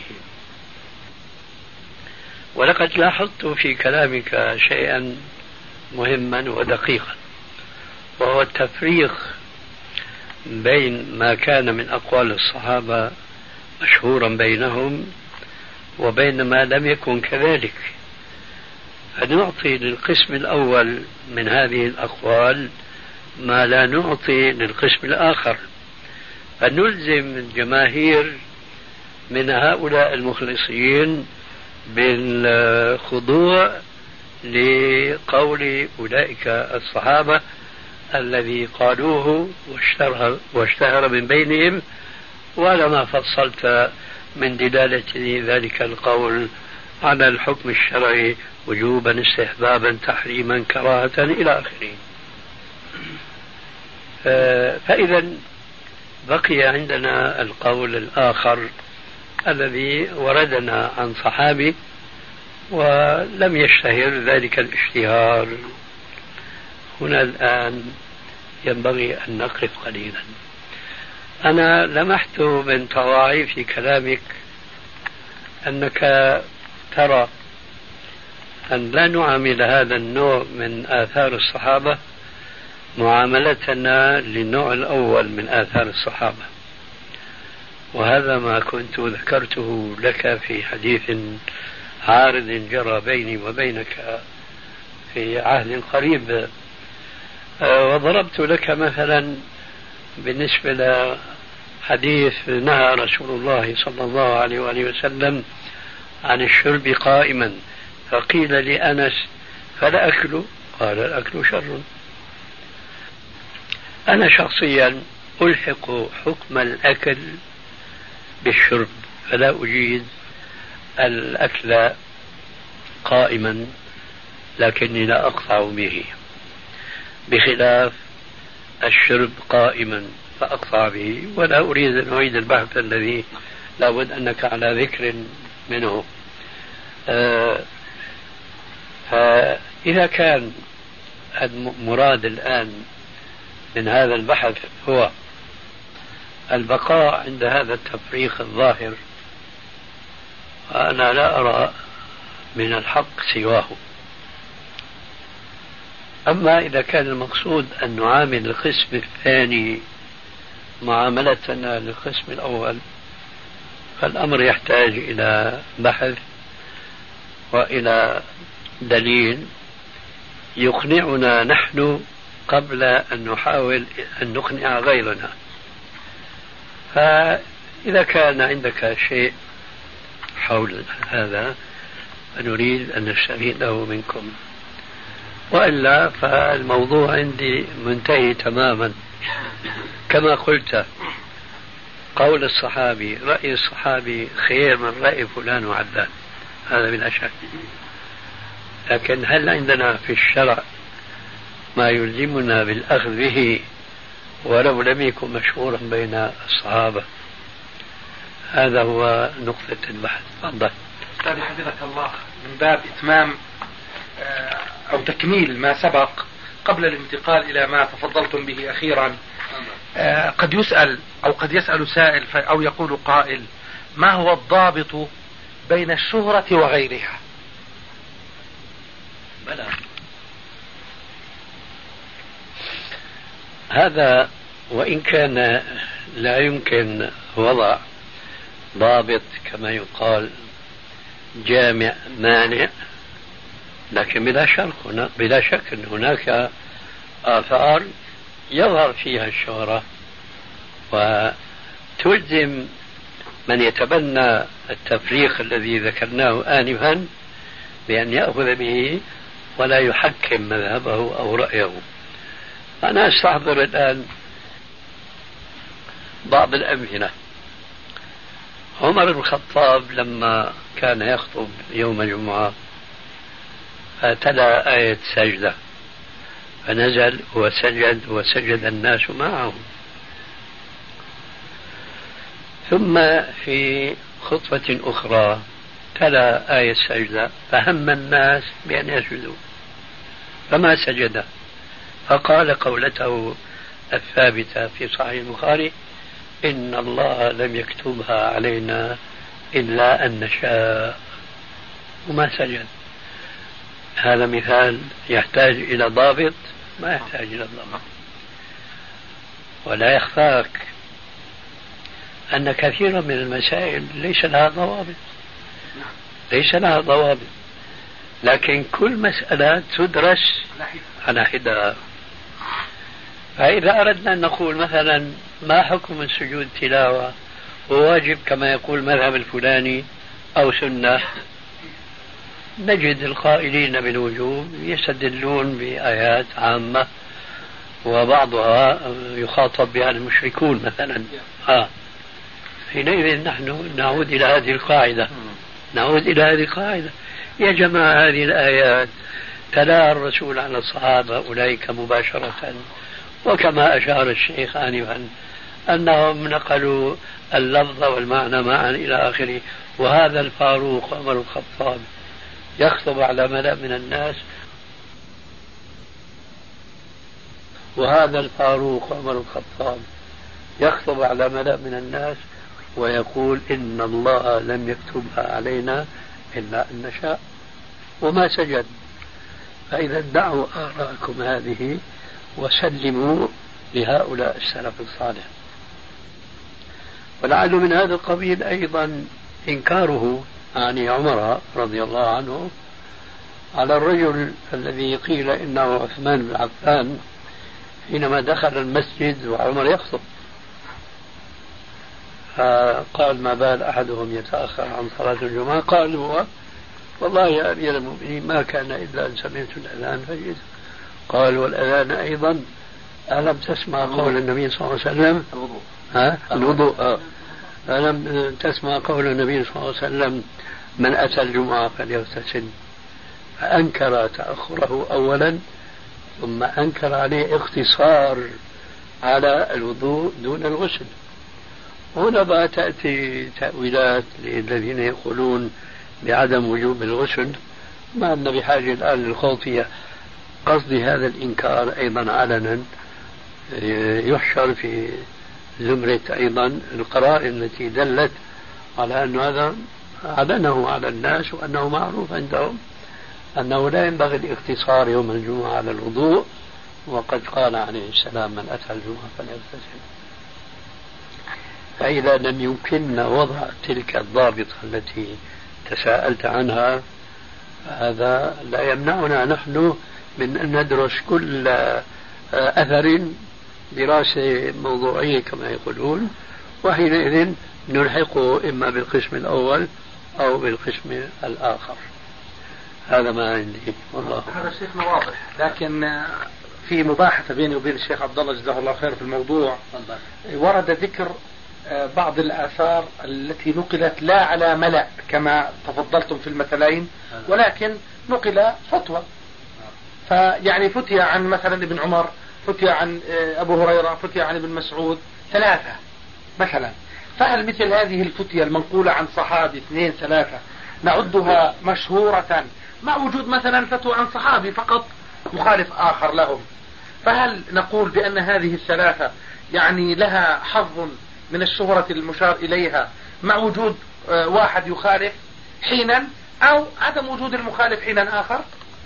S4: ولقد لاحظت في كلامك شيئا مهما ودقيقا، وهو التفريق بين ما كان من أقوال الصحابة مشهورا بينهم وبين ما لم يكن كذلك. فنعطي للقسم الأول من هذه الأقوال ما لا نعطي للقسم الآخر، فنلزم الجماهير من هؤلاء المخلصين بالخضوع لقول أولئك الصحابة الذي قالوه واشتهر من بينهم، وعلى ما فصلت من دلالة ذلك القول على الحكم الشرعي وجوبا استحبابا تحريما كراهة إلى آخره. فإذا بقي عندنا القول الآخر الذي وردنا عن صحابي ولم يشتهر ذلك الاشتهار. هنا الآن ينبغي أن نقف قليلا. أنا لمحت من تواعي في كلامك أنك ترى أن لا نعامل هذا النوع من آثار الصحابة معاملتنا للنوع الأول من آثار الصحابة، وهذا ما كنت ذكرته لك في حديث عارض جرى بيني وبينك في عهد قريب، وضربت لك مثلا بالنسبة لحديث نهى رسول الله صلى الله عليه وآله وسلم عن الشرب قائما، فقيل لأنس فلا أكل، قال الأكل شر. أنا شخصيا ألحق حكم الأكل بالشرب، فلا أجيد الأكل قائما، لكني لا أقطع به، بخلاف الشرب قائما فأقطع به. ولا أريد أن أعيد البحث الذي لابد أنك على ذكر منه. فإذا كان المراد الآن من هذا البحث هو البقاء عند هذا التفريق الظاهر، فأنا لا أرى من الحق سواه. أما إذا كان المقصود أن نعامل القسم الثاني معاملتنا للقسم الأول، فالأمر يحتاج إلى بحث وإلى دليل يقنعنا نحن قبل أن نحاول أن نقنع غيرنا. فإذا كان عندك شيء حول هذا فنريد أن نستفيده منكم، وإلا فالموضوع عندي منتهي تماما. كما قلت، قول الصحابي، رأي الصحابي خير من رأي فلان وعلان، هذا بلا شك. لكن هل عندنا في الشرع ما يلزمنا بالأخذ به ولو لم يكن مشهورا بين الصحابة؟ هذا هو نقطة البحث. تفضل.
S3: أستاذ حفظك الله، من باب إتمام أو تكميل ما سبق قبل الانتقال إلى ما تفضلتم به أخيرا، قد يسأل أو قد يسأل سائل أو يقول قائل: ما هو الضابط بين الشهرة وغيرها؟
S4: بلى. هذا وإن كان لا يمكن وضع ضابط كما يقال جامع مانع، لكن بلا شك أن هناك آثار يظهر فيها الشهرة وتلزم من يتبنى التفريق الذي ذكرناه آنفا بأن يأخذ به ولا يحكم مذهبه أو رأيه. أنا أستحضر الآن بعض الأمثلة. عمر بن الخطاب لما كان يخطب يوم الجمعة فتلا آية سجدة، فنزل وسجد الناس معه. ثم في خطبة أخرى تلا آية سجدة فهم الناس بأن يسجدوا فما سجد، فقال قولته الثابتة في صحيح البخاري: إن الله لم يكتبها علينا إلا أن نشاء، وما سجد. هذا مثال يحتاج إلى ضابط؟ ما يحتاج إلى ضابط. ولا يخفاك أن كثيرا من المسائل ليس لها ضوابط، لكن كل مسألة تدرس على حدة. فإذا أردنا أن نقول مثلا ما حكم السجود تلاوة وواجب كما يقول مذهب الفلاني أو سنة، نجد القائلين بالوجوب يستدلون بآيات عامة وبعضها يخاطب بها المشركون مثلا. حينئذ نحن نعود إلى هذه القاعدة. يا جماعة، هذه الآيات تلا الرسول على الصحابة أولئك مباشرة، وكما أشار الشيخ آنفا أنهم نقلوا اللفظ والمعنى معا إلى آخره. وهذا الفاروق عمر الخطاب يخطب على ملأ من الناس ويقول: إن الله لم يكتبها علينا إلا أن نشاء، وما سجد. فإذا دعوا آراءكم هذه وسلموا لهؤلاء السلف الصالح. ولعل من هذا القبيل أيضا إنكاره عن عمر رضي الله عنه على الرجل الذي قيل إنه عثمان بن عفان حينما دخل المسجد وعمر يخطب، فقال: ما بال أحدهم يتأخر عن صلاة الجمعة؟ قال هو: والله يا أمير المؤمنين ما كان إلا أن سمعت الأذان فجئت. قال: والأذان أيضا ألم تسمع قول النبي صلى الله عليه وسلم؟ الوضوء. ألم تسمع قول النبي صلى الله عليه وسلم: من أتى الجمعة فليغتسل؟ فأنكر تأخره أولا، ثم أنكر عليه اقتصار على الوضوء دون الغسل. هنا بقى تأتي تأويلات للذين يقولون بعدم وجوب الغسل، ما أن بحاجة الآن للخوض فيها. قصدي هذا الإنكار أيضا علنا يحشر في زمرة أيضا القرائن التي دلت على أن هذا أعلنه على الناس وأنه معروف عندهم أنه لا ينبغي الاقتصار يوم الجمعة على الوضوء، وقد قال عليه السلام من أتى الجمعة فليغتسل. فإذا لم يمكننا وضع تلك الضابطة التي تساءلت عنها، هذا لا يمنعنا نحن من أن ندرس كل أثر دراسة موضوعية كما يقولون، وحينئذ نلحقه إما بالقسم الأول أو بالقسم الآخر. هذا ما عندي والله.
S7: هذا شيخنا واضح، لكن في مباحثة بيني وبين الشيخ عبد الله جزاه الله خير في الموضوع. ورد ذكر بعض الآثار التي نقلت لا على ملأ كما تفضلتم في المثلين، ولكن نقل فتوى. فيعني فتي عن مثلا ابن عمر، فتي عن أبو هريرة، فتي عن ابن مسعود، 3 مثلا. فهل مثل هذه الفتية المنقولة عن صحابي 2 3 نعدها مشهورة مع وجود مثلا فتوى عن صحابي فقط مخالف آخر لهم؟ فهل نقول بأن هذه ال3 يعني لها حظ من الشهرة المشار إليها مع وجود واحد يخالف حينا، أو عدم وجود المخالف حينا آخر؟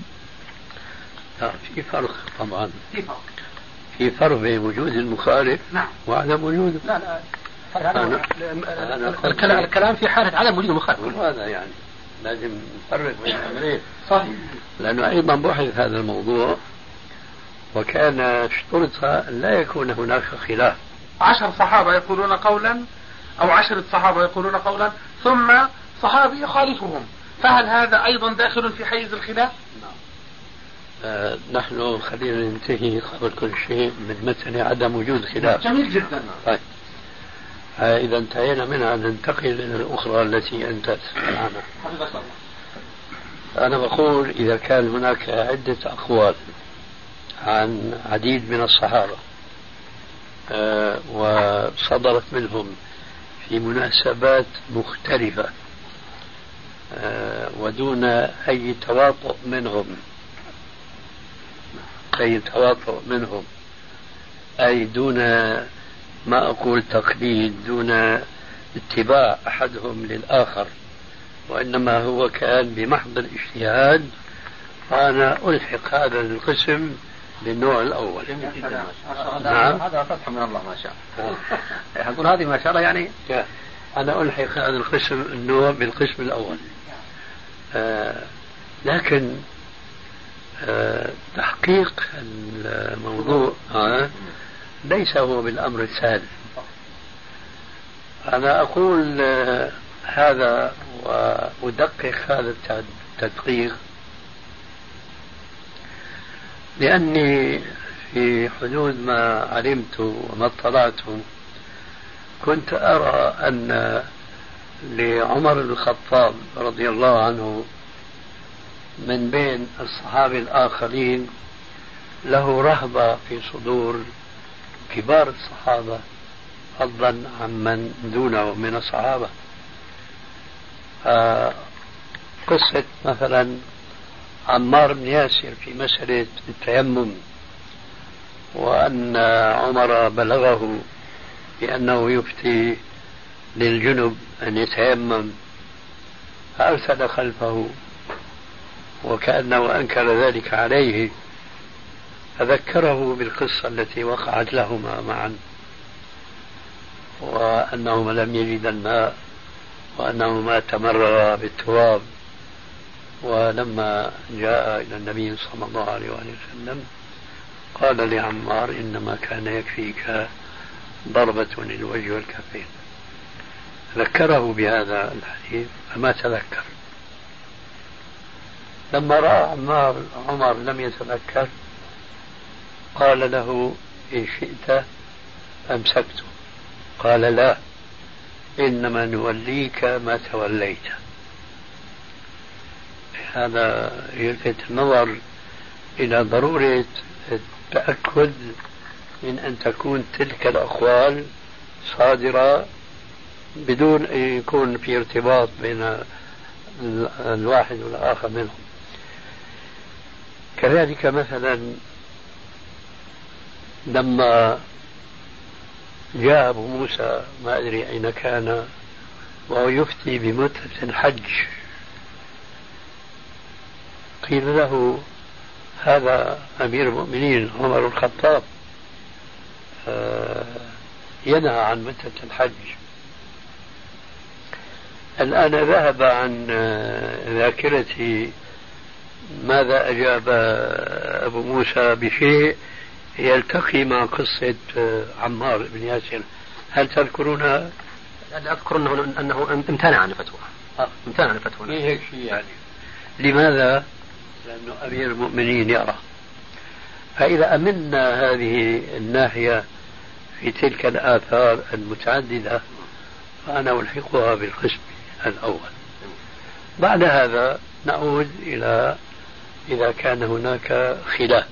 S4: في فرق طبعا، في فرق بين وجود المخالف وعدم وجوده.
S6: لا الكلام في حالة عدم وجود المخالف،
S4: هذا يعني لازم نفرق بين الأمرين. صحيح، لأنه أيضا بحث هذا الموضوع وكان اشترط لا يكون هناك خلاف.
S7: 10 صحابة يقولون قولا أو 10 صحابة يقولون قولا ثم صحابي يخالفهم، فهل هذا أيضا داخل في حيز الخلاف؟
S4: نحن خلينا ننتهي قبل كل شيء من مثل عدم وجود خلاف.
S7: جميل جدا.
S4: طيب إذا انتهينا منها ننتقل إلى الأخرى التي أنت تسأل عنها. أنا بقول إذا كان هناك عدة أقوال عن عديد من الصحابة وصدرت منهم في مناسبات مختلفة ودون أي تواطؤ منهم، أي دون ما أقول تقليد، دون اتباع أحدهم للآخر، وإنما هو كان بمحض الاجتهاد، فأنا ألحق هذا القسم بالنوع الأول.
S6: نعم، هذا فتح من الله ما شاء الله. أقول هذه ما شاء الله يعني
S4: أنا ألحق هذا القسم النوع بالقسم الأول. لكن تحقيق الموضوع ليس هو بالأمر السهل. أنا أقول هذا وأدقق هذا التدقيق لأني في حدود ما علمت وما اطلعت كنت أرى أن لعمر بن الخطاب رضي الله عنه من بين الصحابة الآخرين له رهبة في صدور كبار الصحابة فضلا عمن دونه من الصحابة. قصة مثلا عمار بن ياسر في مسألة التيمم، وأن عمر بلغه بأنه يفتي للجنب أن يتيمم، فأرسل خلفه وكأنه أنكر ذلك عليه، فذكره بالقصة التي وقعت لهما معا، وأنهما لم يجد الماء وأنهما تمرغا بالتراب. ولما جاء إلى النبي صلى الله عليه وسلم قال لعمار إنما كان يكفيك ضربة للوجه والكفين، ذكره بهذا الحديث فما تذكر. لما رأى عمر لم يتذكر قال له إن شئت أمسكته، قال لا، إنما نوليك ما توليت. هذا يلفت النظر إلى ضرورة التأكد من أن تكون تلك الأقوال صادرة بدون أن يكون في ارتباط بين الواحد والآخر منهم. كذلك مثلا لما جاء أبو موسى ما أدري أين كان وهو يفتي بمتة الحج، قيل له هذا أمير المؤمنين عمر الخطاب ينهى عن متة الحج. الآن ذهب عن ذاكرتي ماذا أجاب أبو موسى بشيء يلتقي مع قصة عمار بن ياسر. هل تذكرونها؟
S6: أذكر أنه امتنع عن الفتوى. امتنع عن الفتوى.
S4: إيه هيك شيء يعني. لماذا؟ لأنه أمير المؤمنين يرى. فإذا أمنا هذه الناحية في تلك الآثار المتعددة فأنا ألحقها بالقسم الأول. بعد هذا نعود إلى إذا كان هناك خلاف،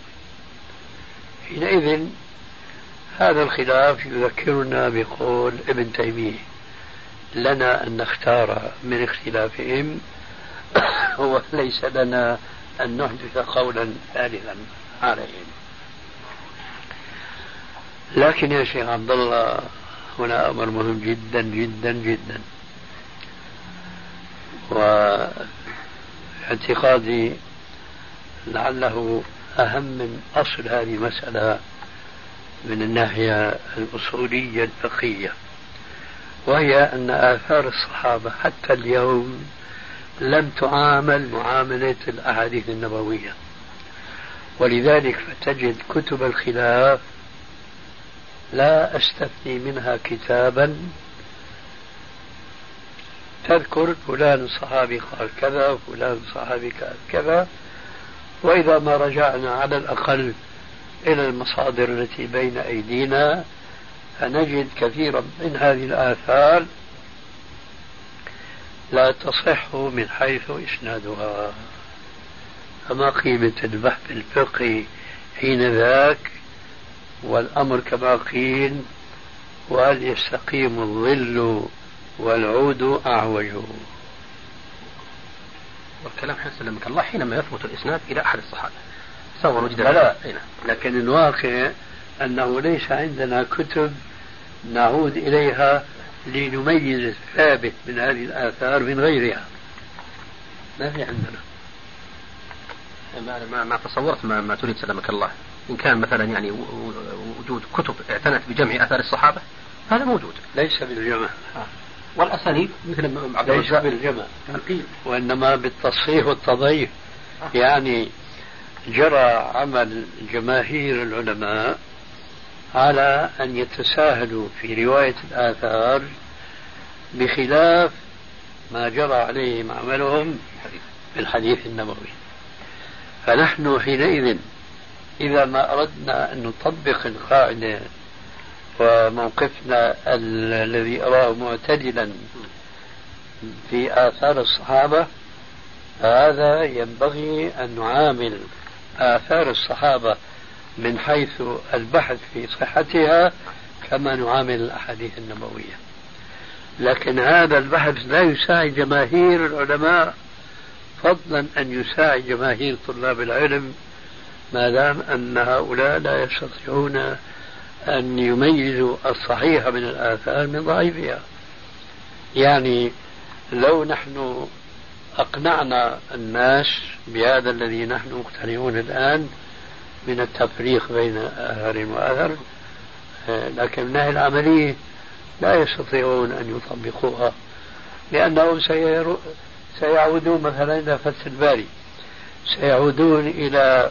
S4: حينئذ هذا الخلاف يذكرنا بقول ابن تيمية: لنا أن نختار من اختلافهم وليس لنا أن نحدث قولا ثالثا عليهم. لكن يا شيخ عبد الله هنا أمر مهم جدا جدا جدا، واعتقادي لعله أهم من أصل هذه المسألة من الناحية الأصولية الفقهية، وهي أن آثار الصحابة حتى اليوم لم تعامل معاملة الأحاديث النبوية، ولذلك فتجد كتب الخلاف لا أستثني منها كتابا تذكر فلان صحابي قال كذا وفلان صحابي قال كذا، وإذا ما رجعنا على الأقل إلى المصادر التي بين أيدينا فنجد كثيرا من هذه الآثار لا تصح من حيث إسنادها. فما قيمة البحث الفقهي حين ذاك والأمر كما قيل: وهل يستقيم الظل والعود أعوج.
S6: والكلام حسن الله حينما يثبت الإسناد إلى أحد الصحابة سواء وجد
S4: لا، لكن الواقع أنه ليس عندنا كتب نعود إليها لنميز الثابت من هذه الآثار من غيرها. ما في عندنا.
S6: ما تصورت ما تريد سلامك الله. إن كان مثلا يعني وجود كتب اعتنت بجمع آثار الصحابة هذا موجود.
S4: ليس بالجمع.
S6: والأسانيد مثل
S4: ليس بالجمع وإنما بالتصحيح والتضعيف. يعني جرى عمل جماهير العلماء على أن يتساهلوا في رواية الآثار بخلاف ما جرى عليهم عملهم في الحديث النبوي. فنحن حينئذ إذا ما أردنا أن نطبق القاعدة وموقفنا الذي أراه معتدلا في آثار الصحابة، هذا ينبغي أن نعامل آثار الصحابة من حيث البحث في صحتها كما نعامل الأحاديث النبوية. لكن هذا البحث لا يساعد جماهير العلماء، فضلا أن يساعد جماهير طلاب العلم، ما دام أن هؤلاء لا يستطيعون أن يميزوا الصحيح من الآثار من ضعيفها. يعني لو نحن أقنعنا الناس بهذا الذي نحن مقتنعون الآن من التفريق بين آثار وآثار، لكن من الناحية العملية لا يستطيعون أن يطبقوها، لأنهم سيعودون مثلا إلى فتح الباري، سيعودون إلى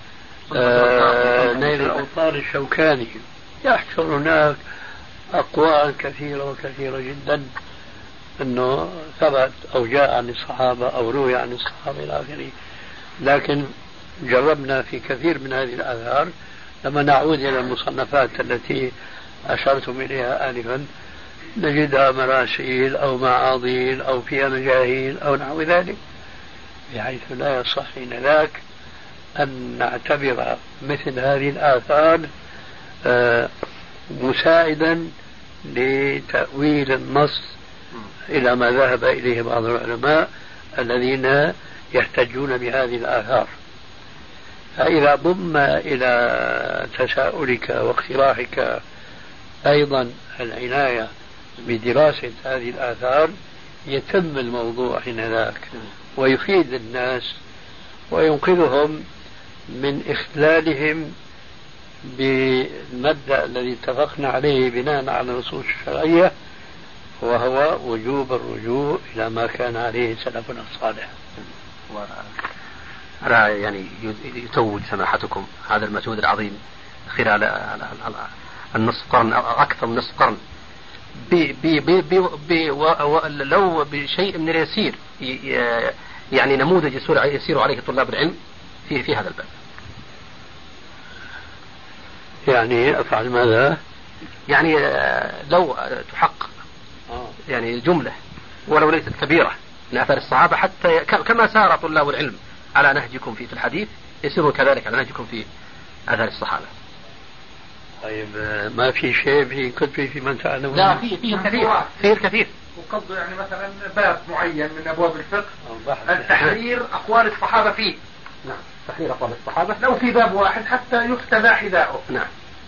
S4: نيل الأوطار الشوكاني، يحصل هناك أقوال كثيرة وكثيرة جدا أنه ثبت أو جاء عن الصحابة أو روي عن الصحابة إلى آخره. لكن جربنا في كثير من هذه الآثار لما نعود إلى المصنفات التي أشرتم إليها آنفا نجدها مراسيل أو معاضيل أو فيها مجاهيل أو نحو ذلك، بحيث لا يصح ذاك أن نعتبر مثل هذه الآثار مساعدا لتأويل النص إلى ما ذهب إليه بعض العلماء الذين يحتجون بهذه الآثار. فإذا ضم إلى تساؤلك واقتراحك أيضا العناية بدراسة هذه الآثار يتم الموضوع هناك ويفيد الناس وينقذهم من إخلالهم بالمبدأ الذي اتفقنا عليه بناء على النصوص الشرعية، وهو وجوب الرجوع إلى ما كان عليه سلفنا الصالح.
S6: أنا يعني يتوج سماحتكم هذا المجهود العظيم خلال النصف قرن أو أكثر من نصف قرن لو بشيء من اليسير يعني نموذج يسير عليه طلاب العلم في هذا الباب.
S4: يعني أفعل ماذا؟
S6: يعني لو تحقق يعني جملة ولو ليست كبيرة من آثار الصحابة حتى كما سار طلاب العلم على نهجكم في الحديث يسيروا كذلك على نهجكم في آثار الصحابة.
S4: طيب ما في شيء في كتبي في من تعلمون؟
S6: لا فيه الكثير
S7: وقصده يعني مثلا باب معين من أبواب الفقه التحرير أقوال الصحابة فيه.
S6: نعم تحرير أقوال الصحابة
S7: لو في باب واحد حتى يختبى حذاؤه.
S6: نعم.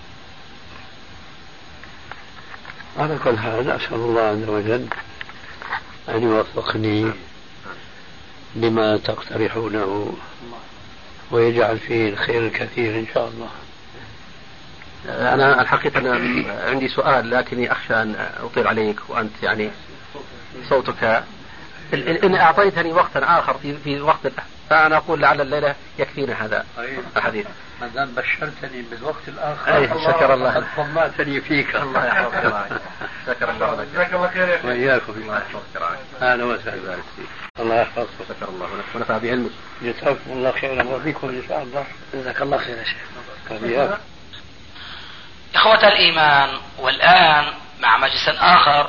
S4: على كل حال أسأل الله عز وجل أن يوفقني لما تقترحونه ويجعل فيه الخير الكثير إن شاء الله.
S6: أنا الحقيقة أنا عندي سؤال لكني أخشى أن أطيل عليك وأنت يعني صوتك إن أعطيتني وقتا آخر في وقت فأنا أقول لعل الليلة يكفينا هذا الحديث.
S4: ما دام بشرتني بالوقت الآخر
S6: شكر الله.
S4: قد طمأتني فيك.
S6: الله يحفظك. شكر الله لك.
S7: جزاك الله خير يا شيخ.
S4: وإياكم.
S6: الله يحفظك.
S4: أهلا وسهلا. الله يحفظك.
S6: شكر الله لك ونفع بعلمك.
S4: جزاكم الله خيرا وفيكم إن شاء الله.
S2: جزاك الله خير يا شيخ.
S4: وإياكم.
S2: إخوة الإيمان، والآن مع مجلس آخر.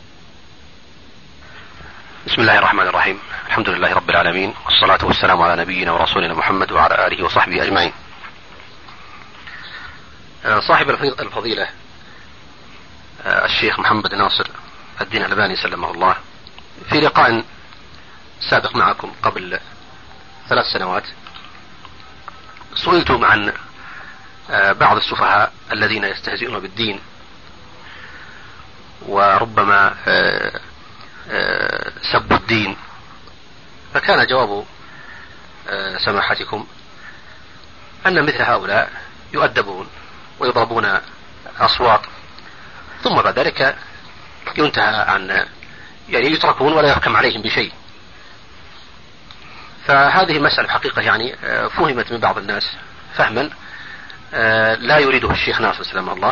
S6: بسم الله الرحمن الرحيم. الحمد لله رب العالمين والصلاة والسلام على نبينا ورسولنا محمد وعلى آله وصحبه أجمعين. صاحب الفضيلة الشيخ محمد ناصر الدين الألباني سلمه الله في لقاء سابق معكم قبل 3 سنوات سئلتم عن بعض السفهاء الذين يستهزئون بالدين وربما سبوا الدين، فكان جواب سماحتكم أن مثل هؤلاء يؤدبون ويضربون أصوات ثم بعد ذلك ينتهى عن يعني يتركون ولا يحكم عليهم بشيء. فهذه المسألة حقيقة يعني فهمت من بعض الناس فهما لا يريده الشيخ ناصر سلام الله،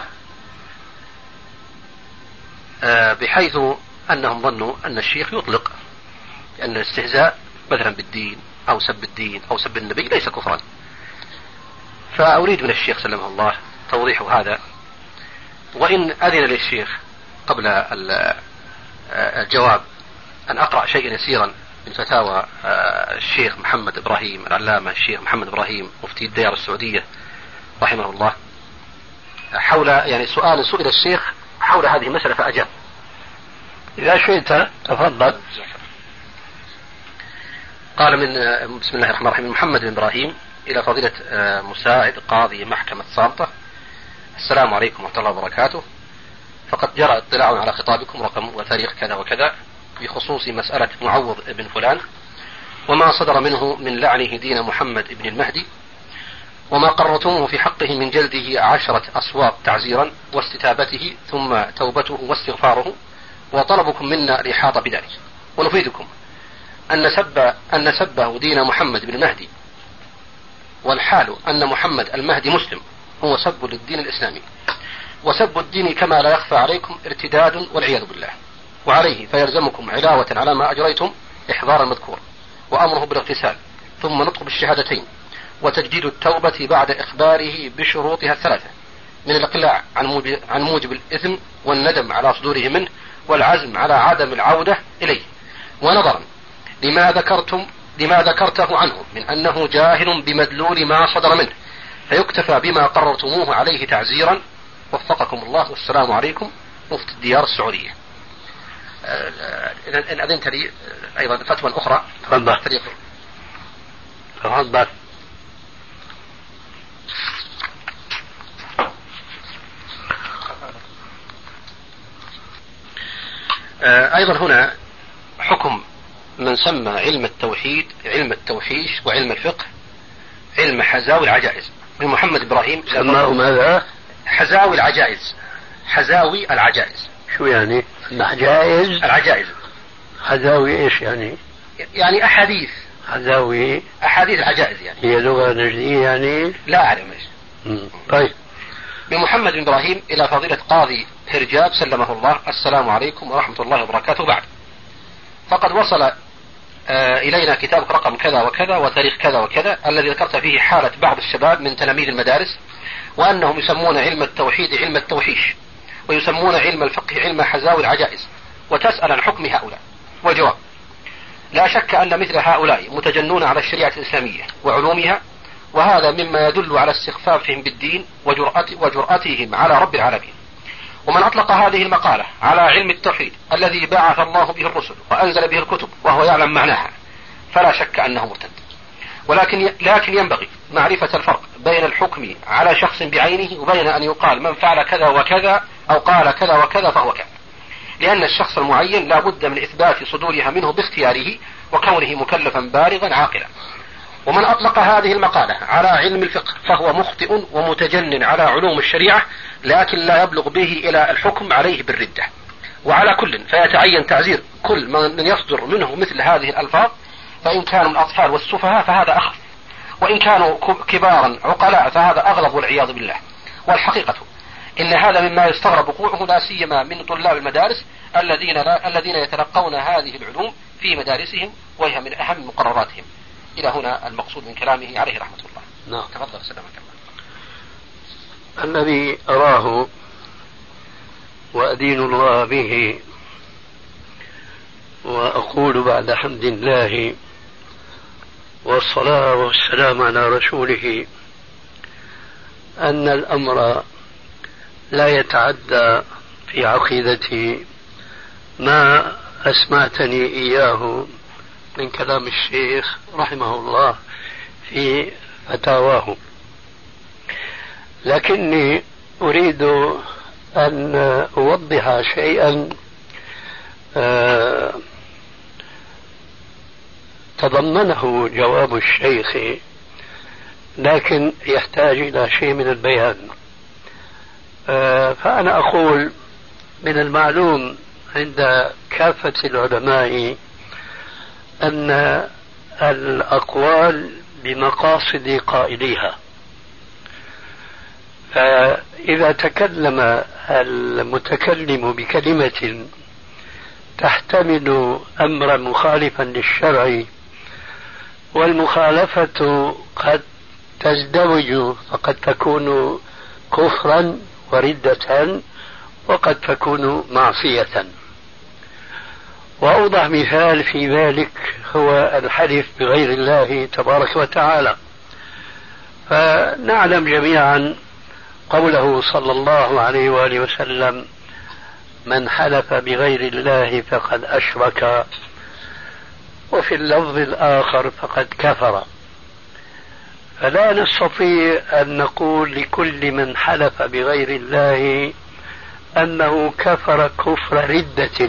S6: بحيث أنهم ظنوا أن الشيخ يطلق أن الاستهزاء مثلا بالدين أو سب الدين أو سب النبي ليس كفرا. فأريد من الشيخ سلمه الله توضيح هذا، وإن أذن للشيخ قبل الجواب أن أقرأ شيئا يسيرا من فتاوى الشيخ محمد إبراهيم العلامة الشيخ محمد إبراهيم مفتي الديار السعودية رحمه الله حول يعني سؤال سئل الشيخ حول هذه المسألة فأجاب.
S4: إذا شئت تفضل.
S6: قال من بسم الله الرحمن الرحيم محمد بن إبراهيم إلى فضيلة مساعد قاضي محكمة سالطة: السلام عليكم ورحمة الله وبركاته. فقد جرى اطلاع على خطابكم رقم وتاريخ كذا وكذا بخصوص مسألة معوض بن فلان وما صدر منه من لعنه دين محمد بن المهدي، وما قررتموه في حقه من جلده 10 أصوات تعزيرا واستتابته ثم توبته واستغفاره، وطلبكم منا الإحاطة بذلك، ونفيدكم أن سبه دين محمد بن المهدي والحال أن محمد المهدي مسلم هو سب للدين الإسلامي، وسب الدين كما لا يخفى عليكم ارتداد والعياذ بالله، وعليه فيلزمكم علاوة على ما أجريتم إحضار المذكور وأمره بالاغتسال ثم نطق بالشهادتين وتجديد التوبة بعد إخباره بشروطها 3 من الإقلاع عن موجب الإثم والندم على صدوره منه والعزم على عدم العودة إليه، ونظرا لما ذكرته عنه من أنه جاهل بمدلول ما صدر منه فيكتفى بما قررتموه عليه تعزيرا. وفقكم الله والسلام عليكم مفتي الديار السعودية. إن أذنت لي أيضا فتوى أخرى.
S4: تفضل.
S6: أيضا هنا حكم من سمى علم التوحيد علم التوحيش وعلم الفقه علم حزاوي العجائز من محمد إبراهيم.
S4: سماه ماذا؟
S6: حزاوي العجائز. حزاوي العجائز.
S4: شو يعني؟ العجائز.
S6: العجائز.
S4: حزاوي ايش يعني؟
S6: يعني أحاديث.
S4: حزاوي
S6: أحاديث العجائز يعني.
S4: هي لغة نجدية يعني؟
S6: لا أعلم ايش.
S4: طيب.
S6: من محمد بن إبراهيم إلى فضيلة قاضي هرجاب سلمه الله: السلام عليكم ورحمة الله وبركاته. بعد، فقد وصل إلينا كتابك رقم كذا وكذا وتاريخ كذا وكذا الذي ذكرت فيه حالة بعض الشباب من تلاميذ المدارس وأنهم يسمون علم التوحيد علم التوحيش ويسمون علم الفقه علم حزاوي العجائز، وتسأل عن حكم هؤلاء. والجواب: لا شك أن مثل هؤلاء متجنون على الشريعة الإسلامية وعلومها، وهذا مما يدل على استخفافهم بالدين وجرأتهم على رب العالمين. ومن أطلق هذه المقالة على علم التوحيد الذي بعث الله به الرسل وأنزل به الكتب وهو يعلم معناها فلا شك أنه مرتد. لكن ينبغي معرفة الفرق بين الحكم على شخص بعينه وبين أن يقال من فعل كذا وكذا أو قال كذا وكذا فهو كذا، لأن الشخص المعين لا بد من إثبات صدورها منه باختياره وكونه مكلفا بالغا عاقلا. ومن أطلق هذه المقالة على علم الفقه فهو مخطئ ومتجن على علوم الشريعة، لكن لا يبلغ به إلى الحكم عليه بالردة. وعلى كل فيتعين تعزير كل من يصدر منه مثل هذه الألفاظ، فإن كانوا الأطفال والسفهاء فهذا أخف، وإن كانوا كبارا عقلاء فهذا أغلب والعياذ بالله. والحقيقة إن هذا مما يستغرب وقوعه لا سيما من طلاب المدارس الذين يتلقون هذه العلوم في مدارسهم وهي من أهم مقرراتهم. إلى هنا المقصود من كلامه عليه رحمة الله.
S4: نعم.
S6: تفضل سلامك الله.
S4: الذي أراه وأدين الله به وأقول بعد حمد الله والصلاة والسلام على رسوله أن الأمر لا يتعدى في عقيدتي ما أسمعتني إياه من كلام الشيخ رحمه الله في فتاواه، لكني أريد أن أوضح شيئا تضمنه جواب الشيخ، لكن يحتاج إلى شيء من البيان. فأنا أقول من المعلوم عند كافة العلماء أن الأقوال بمقاصد قائليها، فإذا تكلم المتكلم بكلمة تحتمل أمرا مخالفا للشرع والمخالفة قد تزدوج فقد تكون كفرا وردة وقد تكون معصية. وأوضح مثال في ذلك هو الحلف بغير الله تبارك وتعالى. فنعلم جميعا قوله صلى الله عليه وآله وسلم: من حلف بغير الله فقد أشرك، وفي اللفظ الآخر فقد كفر. فلا نستطيع أن نقول لكل من حلف بغير الله أنه كفر كفر ردة،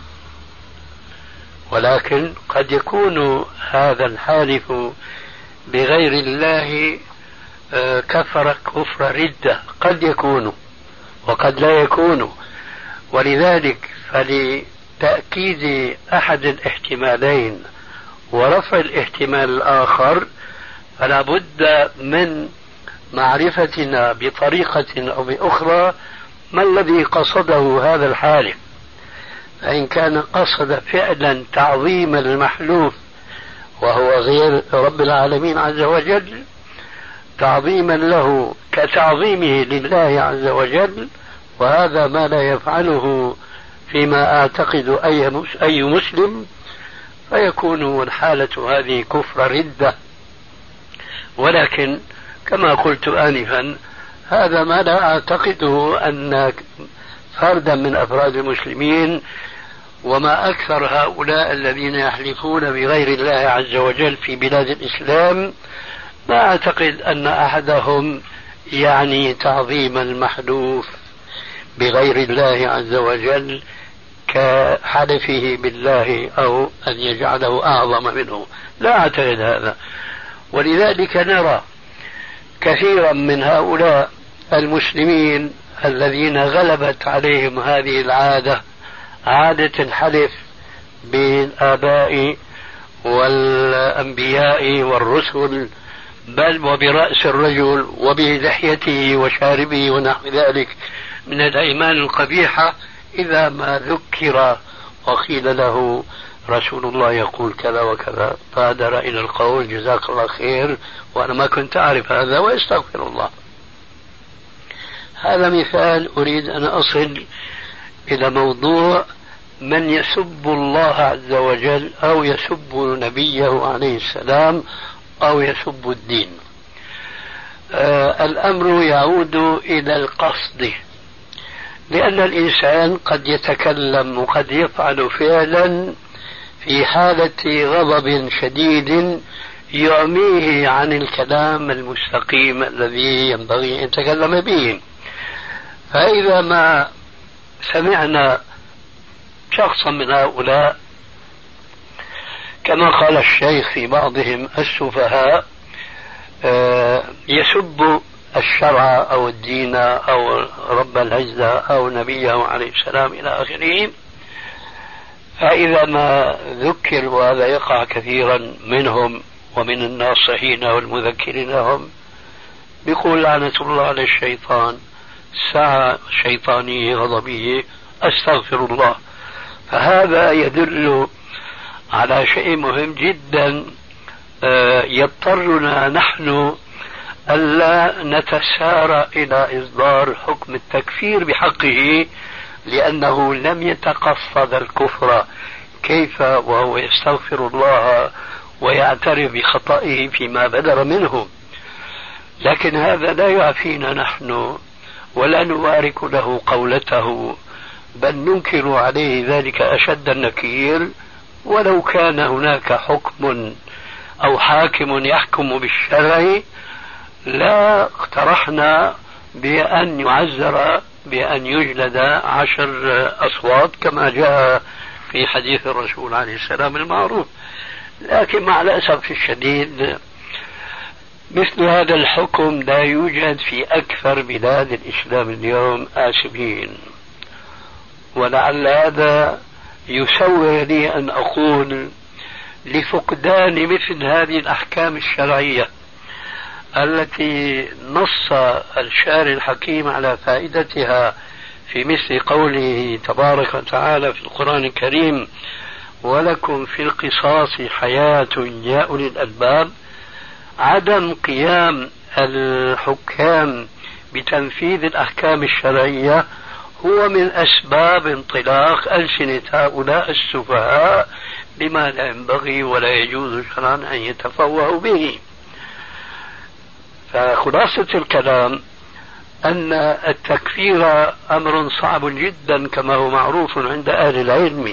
S4: ولكن قد يكون هذا الحالف بغير الله كفر كفر ردة، قد يكون وقد لا يكون. ولذلك فلتأكيد أحد الاحتمالين ورفع الاحتمال الآخر فلا بد من معرفتنا بطريقة أو بأخرى ما الذي قصده هذا الحالف. فإن كان قصد فعلا تعظيم المحلوف وهو غير رب العالمين عز وجل تعظيما له كتعظيمه لله عز وجل، وهذا ما لا يفعله فيما أعتقد أي مسلم، فيكون الحالة هذه كفر ردة. ولكن كما قلت آنفا هذا ما لا أعتقده أن فردا من أفراد المسلمين. وما أكثر هؤلاء الذين يحلفون بغير الله عز وجل في بلاد الإسلام، ما أعتقد أن أحدهم يعني تعظيم المحلوف بغير الله عز وجل كحلفه بالله أو أن يجعله أعظم منه، لا أعتقد هذا. ولذلك نرى كثيرا من هؤلاء المسلمين الذين غلبت عليهم هذه العادة، عادة الحلف بالآباء والأنبياء والرسل، بل وبرأس الرجل وبلحيته وشاربه ونحو ذلك من الأيمان القبيحة، إذا ما ذكر وقيل له رسول الله يقول كذا وكذا بادر إلى القول جزاك الله خير وأنا ما كنت أعرف هذا ويستغفر الله. هذا مثال. أريد أن أصل إلى موضوع من يسب الله عز وجل أو يسب نبيه عليه السلام أو يسب الدين. الأمر يعود إلى القصد، لأن الإنسان قد يتكلم وقد يفعل فعلا في حالة غضب شديد يعميه عن الكلام المستقيم الذي ينبغي أن يتكلم به. فإذا ما سمعنا شخصا من هؤلاء كما قال الشيخ في بعضهم السفهاء يسب الشرع أو الدين أو رب العزة أو نبيه عليه السلام إلى آخره، فإذا ما ذكر، وهذا يقع كثيرا منهم ومن الناصحين والمذكرين لهم، بيقول لعنة الله على الشيطان، ساعة شيطانية غضبية، أستغفر الله. فهذا يدل على شيء مهم جدا يضطرنا نحن ألا نتسارع إلى إصدار حكم التكفير بحقه، لأنه لم يتقصد الكفر. كيف وهو يستغفر الله ويعترف بخطئه فيما بدر منه؟ لكن هذا لا يعفينا نحن ولا نبارك له قولته، بل ننكر عليه ذلك أشد النكير. ولو كان هناك حكم أو حاكم يحكم بالشرع لا اقترحنا بأن يعزر بأن يجلد 10 أصوات كما جاء في حديث الرسول عليه السلام المعروف. لكن مع الأسف الشديد مثل هذا الحكم لا يوجد في أكثر بلاد الإسلام اليوم، آسفين. ولعل هذا يسوغ لي أن أقول لفقدان مثل هذه الأحكام الشرعية التي نص الشارع الحكيم على فائدتها في مثل قوله تبارك وتعالى في القرآن الكريم: ولكم في القصاص حياة يا أولي الألباب. عدم قيام الحكام بتنفيذ الأحكام الشرعية هو من أسباب انطلاق ألسنة هؤلاء السفهاء بما لا ينبغي ولا يجوز شرعا أن يتفوهوا به. فخلاصة الكلام أن التكفير أمر صعب جدا كما هو معروف عند أهل العلم،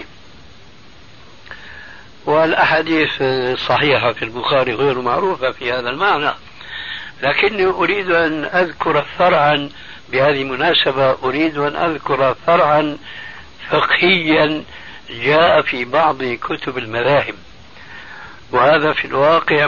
S4: والأحاديث صحيحة في البخاري غير معروفة في هذا المعنى. لكني أريد أن أذكر فرعا بهذه المناسبة، أريد أن أذكر فرعا فقهيا جاء في بعض كتب المذاهب، وهذا في الواقع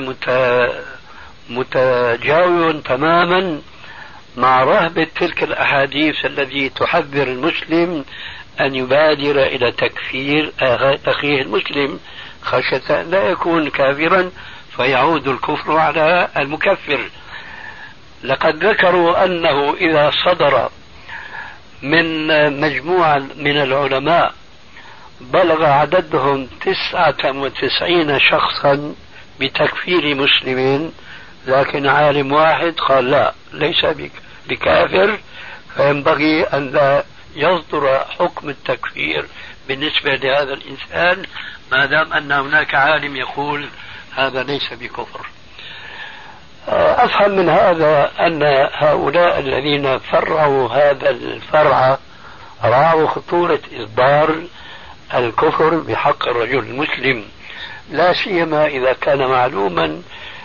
S4: متجاوز تماما مع رهبة تلك الأحاديث التي تحذر المسلم أن يبادر إلى تكفير أخيه المسلم خشية أن لا يكون كافرا فيعود الكفر على المكفر. لقد ذكروا أنه إذا صدر من مجموعة من العلماء بلغ عددهم 99 شخصا بتكفير مسلمين، لكن عالم واحد قال لا، ليس بكافر، فينبغي أن لا يصدر حكم التكفير بالنسبة لهذا الإنسان ما دام أن هناك عالم يقول هذا ليس بكفر. أفهم من هذا أن هؤلاء الذين فرعوا هذا الفرع راعوا خطورة إصدار الكفر بحق الرجل المسلم، لا سيما إذا كان معلوما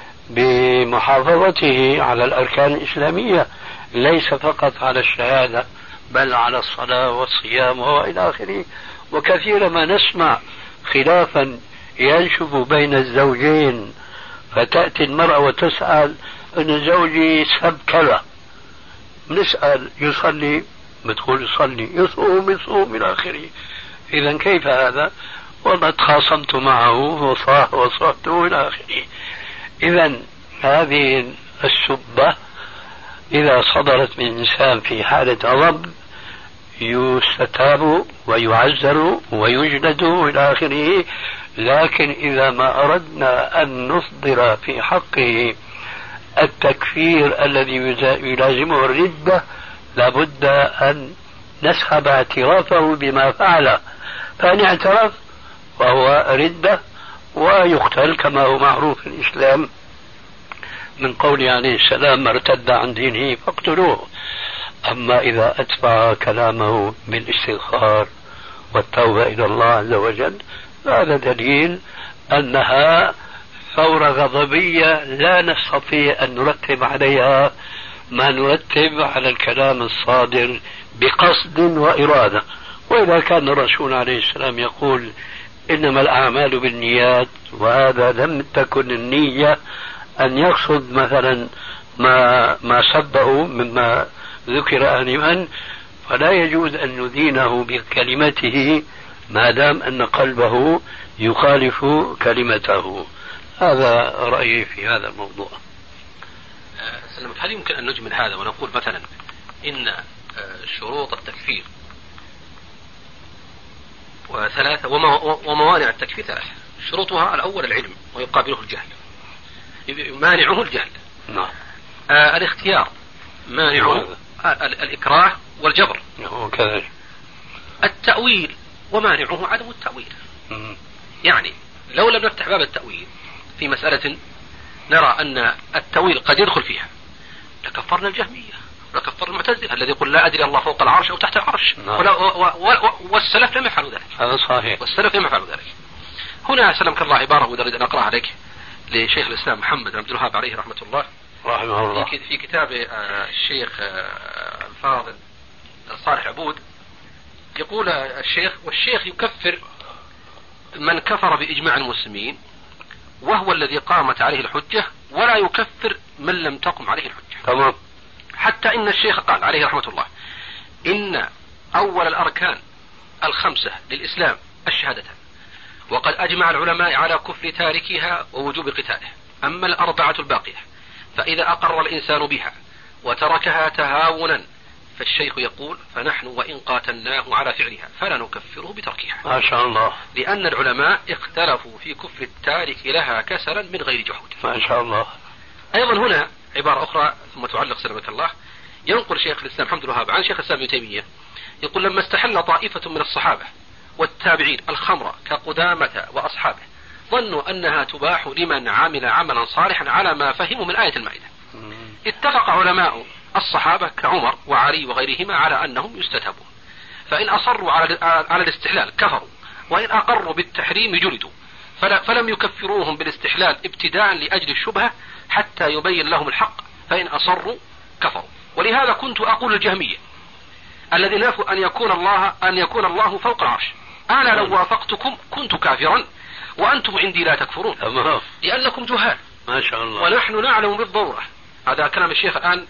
S4: بمحافظته على الأركان الإسلامية، ليس فقط على الشهادة بل على الصلاة والصيام وإلى آخره. وكثيرا ما نسمع خلافا ينشب بين الزوجين، فتأتي المرأة وتسأل أن زوجي سب كذا، نسأل يصلي، بتقول يصلي، يصوم إلى آخره. إذا كيف هذا؟ والله تخاصمت معه وصاحته إلى آخره. إذا هذه السبة إذا صدرت من إنسان في حالة غضب يستتاب ويعزر ويجلد إلى آخره. لكن إذا ما أردنا أن نصدر في حقه التكفير الذي يلازمه الردة، لابد أن نسحب اعترافه بما فعل، فإن اعترف فهو ردة ويقتل كما هو معروف في الإسلام من قوله عليه السلام: ما ارتد عن دينه فاقتلوه. أما إذا أتبع كلامه بالاستغفار والتوبة إلى الله عز وجل، هذا دليل أنها ثورة غضبية لا نستطيع أن نرتب عليها ما نرتب على الكلام الصادر بقصد وإرادة. وإذا كان الرسول عليه السلام يقول إنما الأعمال بالنيات، وهذا لم تكن النية أن يقصد مثلا ما سبه مما ذكر آنفا، فلا يجوز أن ندينه بكلمته ما دام أن قلبه يخالف كلمته. هذا رأيي في هذا الموضوع.
S5: هل يمكن أن نجمل هذا ونقول مثلا إن شروط التكفير وثلاثة وموانع التكفير ثلاثة؟ شروطها: الأول العلم ويقابله الجهل، مانعه الجهل.
S4: نعم.
S5: الاختيار مانعه الإكراه والجبر.
S4: كذلك.
S5: التأويل ومانعه عدم التأويل. يعني لو لم نفتح باب التأويل في مسألة نرى أن التأويل قد يدخل فيها لكفرنا الجهمية ولكفر المعتزلة الذي يقول لا أدري الله فوق العرش أو تحت العرش. والسلف لم يفعلوا ذلك.
S4: هذا صحيح.
S5: والسلف لم يفعلوا ذلك. هنا سلمك الله عبارة وأريد أن أقرأها عليك لشيخ الإسلام محمد بن عبد الوهاب عليه رحمة الله في كتاب الشيخ الفاضل صالح عبود. يقول الشيخ: والشيخ يكفر من كفر بإجماع المسلمين وهو الذي قامت عليه الحجة، ولا يكفر من لم تقم عليه الحجة.
S4: تمام.
S5: حتى إن الشيخ قال عليه رحمة الله: إن أول الأركان الخمسة للإسلام الشهادتان، وقد أجمع العلماء على كفر تاركها ووجوب قتاله. أما الأربعة الباقية فإذا أقر الإنسان بها وتركها تهاونا فالشيخ يقول: فنحن وإن قاتلناه على فعلها فلا نكفره بتركها.
S4: ما شاء الله.
S5: لأن العلماء اختلفوا في كفر التارك لها كسلا من غير جحود.
S4: ما شاء الله.
S5: أيضا هنا عبارة أخرى ثم تعلق سلمك الله. ينقل شيخ الإسلام محمد الوهاب عن شيخ الإسلام ابن تيمية يقول: لما استحل طائفة من الصحابة والتابعين الخمر كقدامة وأصحابه ظنوا أنها تباح لمن عمل عملا صالحا على ما فهموا من آية المائدة. اتفق علماء الصحابة كعمر وعلي وغيرهما على أنهم يستتابون، فإن أصروا على الاستحلال كفروا، وإن أقروا بالتحريم جلدوا، فلم يكفروهم بالاستحلال ابتداء لأجل الشبهة حتى يبين لهم الحق، فإن أصروا كفروا. ولهذا كنت أقول الجهمية الذي نفوا أن يكون الله فوق العرش: أنا لو وافقتكم كنت كافرا وأنتم عندي لا تكفرون، لأنكم جهال.
S4: ما شاء الله.
S5: ونحن نعلم بالضرورة، هذا كلام الشيخ الآن،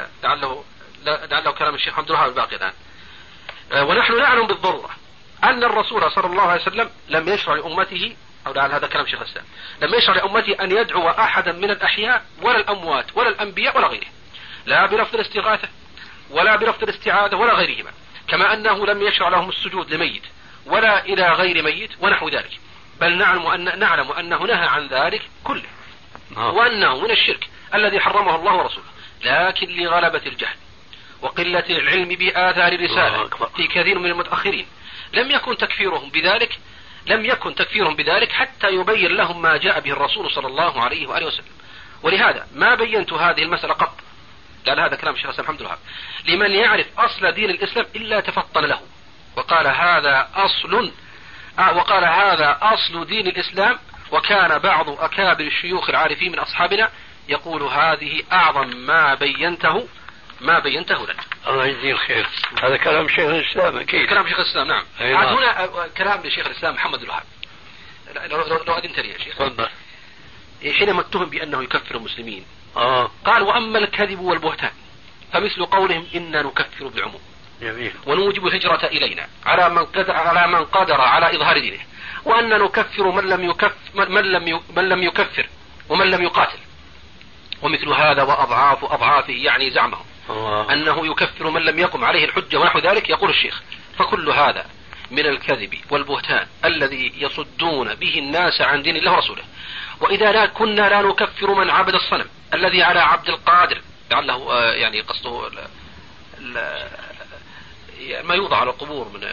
S5: لعله كلام الشيخ عبد الوهاب الباقي الآن. ونحن نعلم بالضرورة أن الرسول صلى الله عليه وسلم لم يشرع لأمته، أو لعل هذا كلام الشيخ الإسلام، لم يشرع لأمته أن يدعو أحدا من الأحياء ولا الأموات ولا الأنبياء ولا غيره، لا بلفظ الاستغاثة ولا بلفظ الاستعاذة ولا غيرهما، كما أنه لم يشرع لهم السجود لميت ولا إلى غير ميت ونحو ذلك، بل نعلم أنه نهى عن ذلك كله، وأنه من الشرك الذي حرمه الله ورسوله. لكن لغلبة الجهل وقلة العلم بآثار الرسالة في كثير من المتأخرين لم يكن تكفيرهم بذلك حتى يبين لهم ما جاء به الرسول صلى الله عليه وآله وسلم. ولهذا ما بينت هذه المسألة قط، لأن هذا كلام الشيخ الإسلام محمد الوهاب، لمن يعرف أصل دين الإسلام إلا تفطن له وقال هذا أصل دين الإسلام. وكان بعض أكابر الشيوخ العارفين من أصحابنا يقول هذه أعظم ما بينته لنا.
S4: الله يجزيه الخير. هذا كلام شيخ الإسلام أكيد.
S5: كلام شيخ الإسلام نعم.
S4: أيوة.
S5: هنا كلام لشيخ الإسلام محمد بن الوهاب. لو أذنت لي يا شيخ.
S4: تفضل.
S5: حينما اتهم بأنه يكفر المسلمين
S4: قال
S5: وأما الكذب والبهتان فمثل قولهم إنا نكفر بالعموم
S4: جميل.
S5: ونوجب الهجرة إلينا على من قدر على إظهار دينه، وأن نكفر من لم يكفر ومن لم يقاتل، ومثل هذا وأضعافه يعني زعمهم أنه يكفر من لم يقم عليه الحجة ونحو ذلك. يقول الشيخ فكل هذا من الكذب والبهتان الذي يصدون به الناس عن دين الله ورسوله. وإذا كنا لا نكفر من عبد الصنم الذي على عبد القادر، لعله يعني قصده ما يوضع على القبور من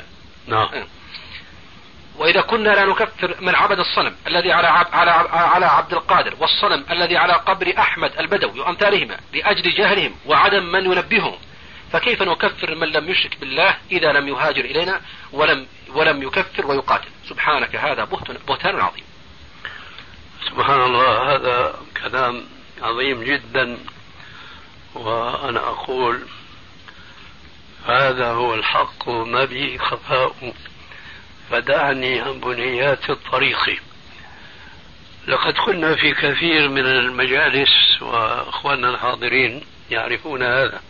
S5: وإذا كنا لا نكفر من عبد الصنم الذي على عبد القادر والصنم الذي على قبر أحمد البدوي وأمثالهما لأجل جهلهم وعدم من ينبههم، فكيف نكفر من لم يشرك بالله إذا لم يهاجر إلينا ولم يكفر ويقاتل؟ سبحانك هذا بهتان عظيم.
S4: سبحان الله، هذا كلام عظيم جدا. وأنا أقول هذا هو الحق ما به خفاء، فدعني عن بنيات الطريق. لقد كنا في كثير من المجالس وأخواننا الحاضرين يعرفون هذا،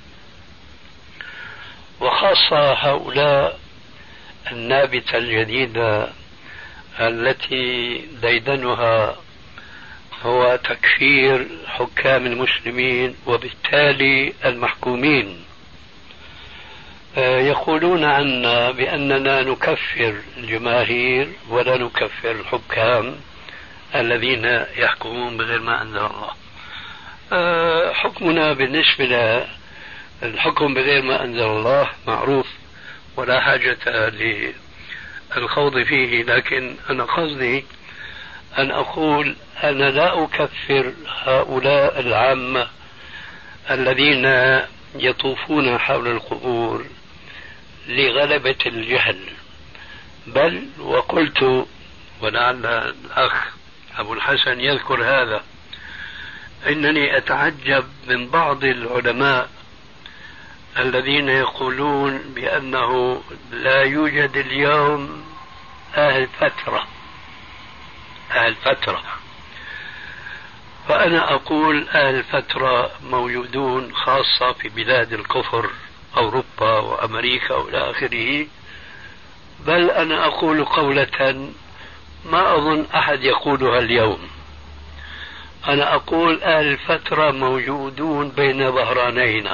S4: وخاصة هؤلاء النابتة الجديدة التي ديدنها هو تكفير حكام المسلمين وبالتالي المحكومين. يقولون عنا بأننا نكفر الجماهير ولا نكفر الحكام الذين يحكمون بغير ما أنزل الله. حكمنا بالنسبة للحكم بغير ما أنزل الله معروف ولا حاجة للخوض فيه، لكن أنا قصدي أن أقول أنا لا أكفر هؤلاء العامة الذين يطوفون حول القبور لغلبة الجهل، بل وقلت ولعل الأخ أبو الحسن يذكر هذا، إنني أتعجب من بعض العلماء الذين يقولون بأنه لا يوجد اليوم أهل فترة. فأنا أقول أهل فترة موجودون خاصة في بلاد الكفر، أوروبا وأمريكا وإلى آخره. بل أنا أقول قولة ما أظن أحد يقولها اليوم، أنا أقول أهل الفترة موجودون بين ظهرانينا،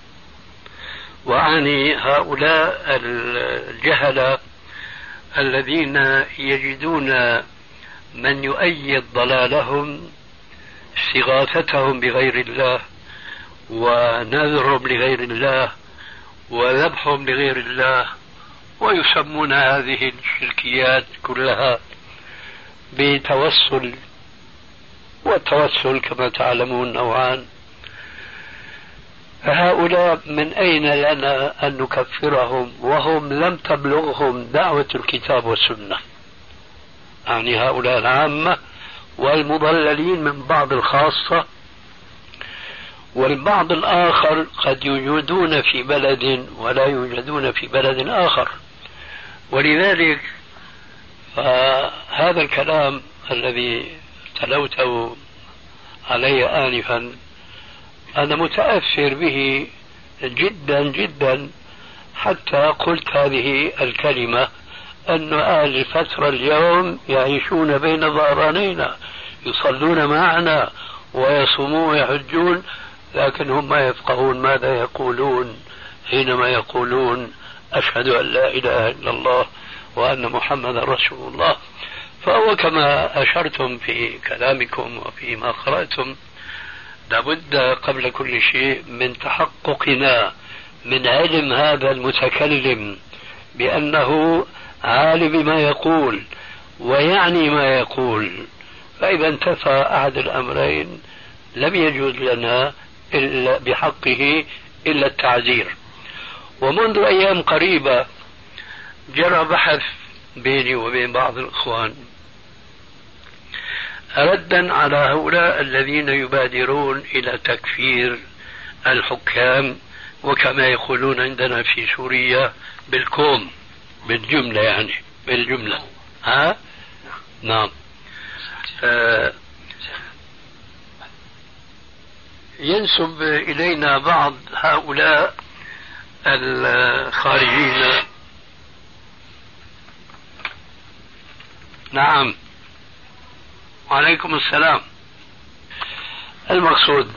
S4: وأعني هؤلاء الجهلة الذين يجدون من يؤيد ضلالهم، استغاثتهم بغير الله ونذرهم لغير الله وذبحهم لغير الله، ويسمون هذه الشركيات كلها بتوسل، والتوسل كما تعلمون نوعان. فهؤلاء من أين لنا أن نكفرهم وهم لم تبلغهم دعوة الكتاب والسنة؟ يعني هؤلاء العامة والمضللين من بعض الخاصة، والبعض الآخر قد يوجدون في بلد ولا يوجدون في بلد آخر. ولذلك فهذا الكلام الذي تلوته علي آنفا أنا متأثر به جدا جدا، حتى قلت هذه الكلمة أن أهل الفترة اليوم يعيشون بين ظهرانينا، يصلون معنا ويصومون ويحجون، لكن هم ما يفقهون ماذا يقولون حينما يقولون أشهد أن لا إله إلا الله وأن محمد رسول الله. فهو كما أشرتم في كلامكم وفيما قرأتم، لابد قبل كل شيء من تحققنا من علم هذا المتكلم بأنه عالم بما يقول ويعني ما يقول. فإذا انتفى أحد الأمرين لم يجوز لنا إلا بحقه إلا التعزير. ومنذ أيام قريبة جرى بحث بيني وبين بعض الإخوان ردا على هؤلاء الذين يبادرون إلى تكفير الحكام، وكما يقولون عندنا في سوريا بالكوم، بالجملة يعني بالجملة. ها؟ نعم. ينسب إلينا بعض هؤلاء الخارجين. نعم، وعليكم السلام. المقصود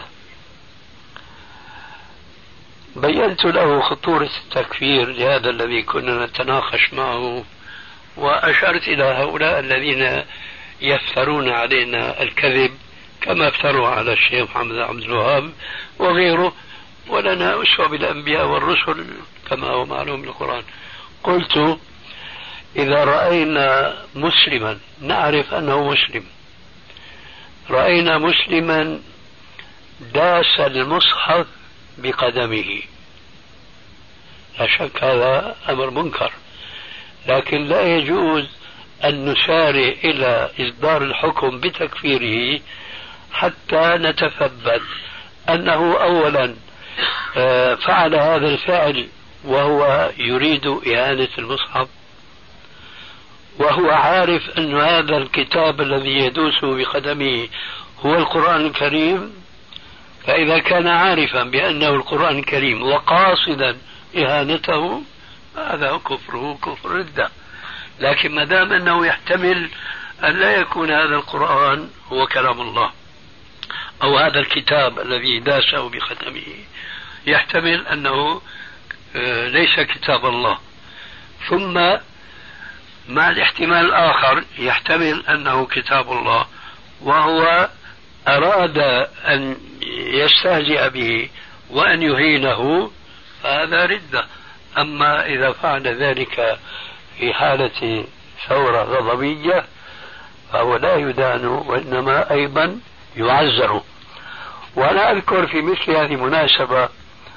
S4: بينت له خطورة التكفير لهذا الذي كنا نتناقش معه، وأشرت إلى هؤلاء الذين يفترون علينا الكذب كما افتروا على الشيخ محمد عبد الوهاب وغيره، ولنا أسوة بالأنبياء والرسل كما هو معلوم من القرآن. قلت إذا رأينا مسلما نعرف أنه مسلم، رأينا مسلما داس المصحف بقدمه، لا شك هذا أمر منكر، لكن لا يجوز أن نسارع إلى إصدار الحكم بتكفيره حتى نتثبت أنه أولا فعل هذا الفعل وهو يريد إهانة المصحف، وهو عارف أن هذا الكتاب الذي يدوس بقدمه هو القرآن الكريم. فإذا كان عارفا بأنه القرآن الكريم وقاصدا إهانته هذا كفره كفر ردة. لكن ما دام أنه يحتمل أن لا يكون هذا القرآن هو كلام الله، أو هذا الكتاب الذي داسه بقدمه يحتمل أنه ليس كتاب الله، ثم مع الاحتمال الآخر يحتمل أنه كتاب الله وهو أراد أن يستهزئ به وأن يهينه، فهذا ردة. أما إذا فعل ذلك في حالة ثورة غضبية فهو لا يدان وإنما أيضا يعزر. وأنا أذكر في مثل هذه المناسبة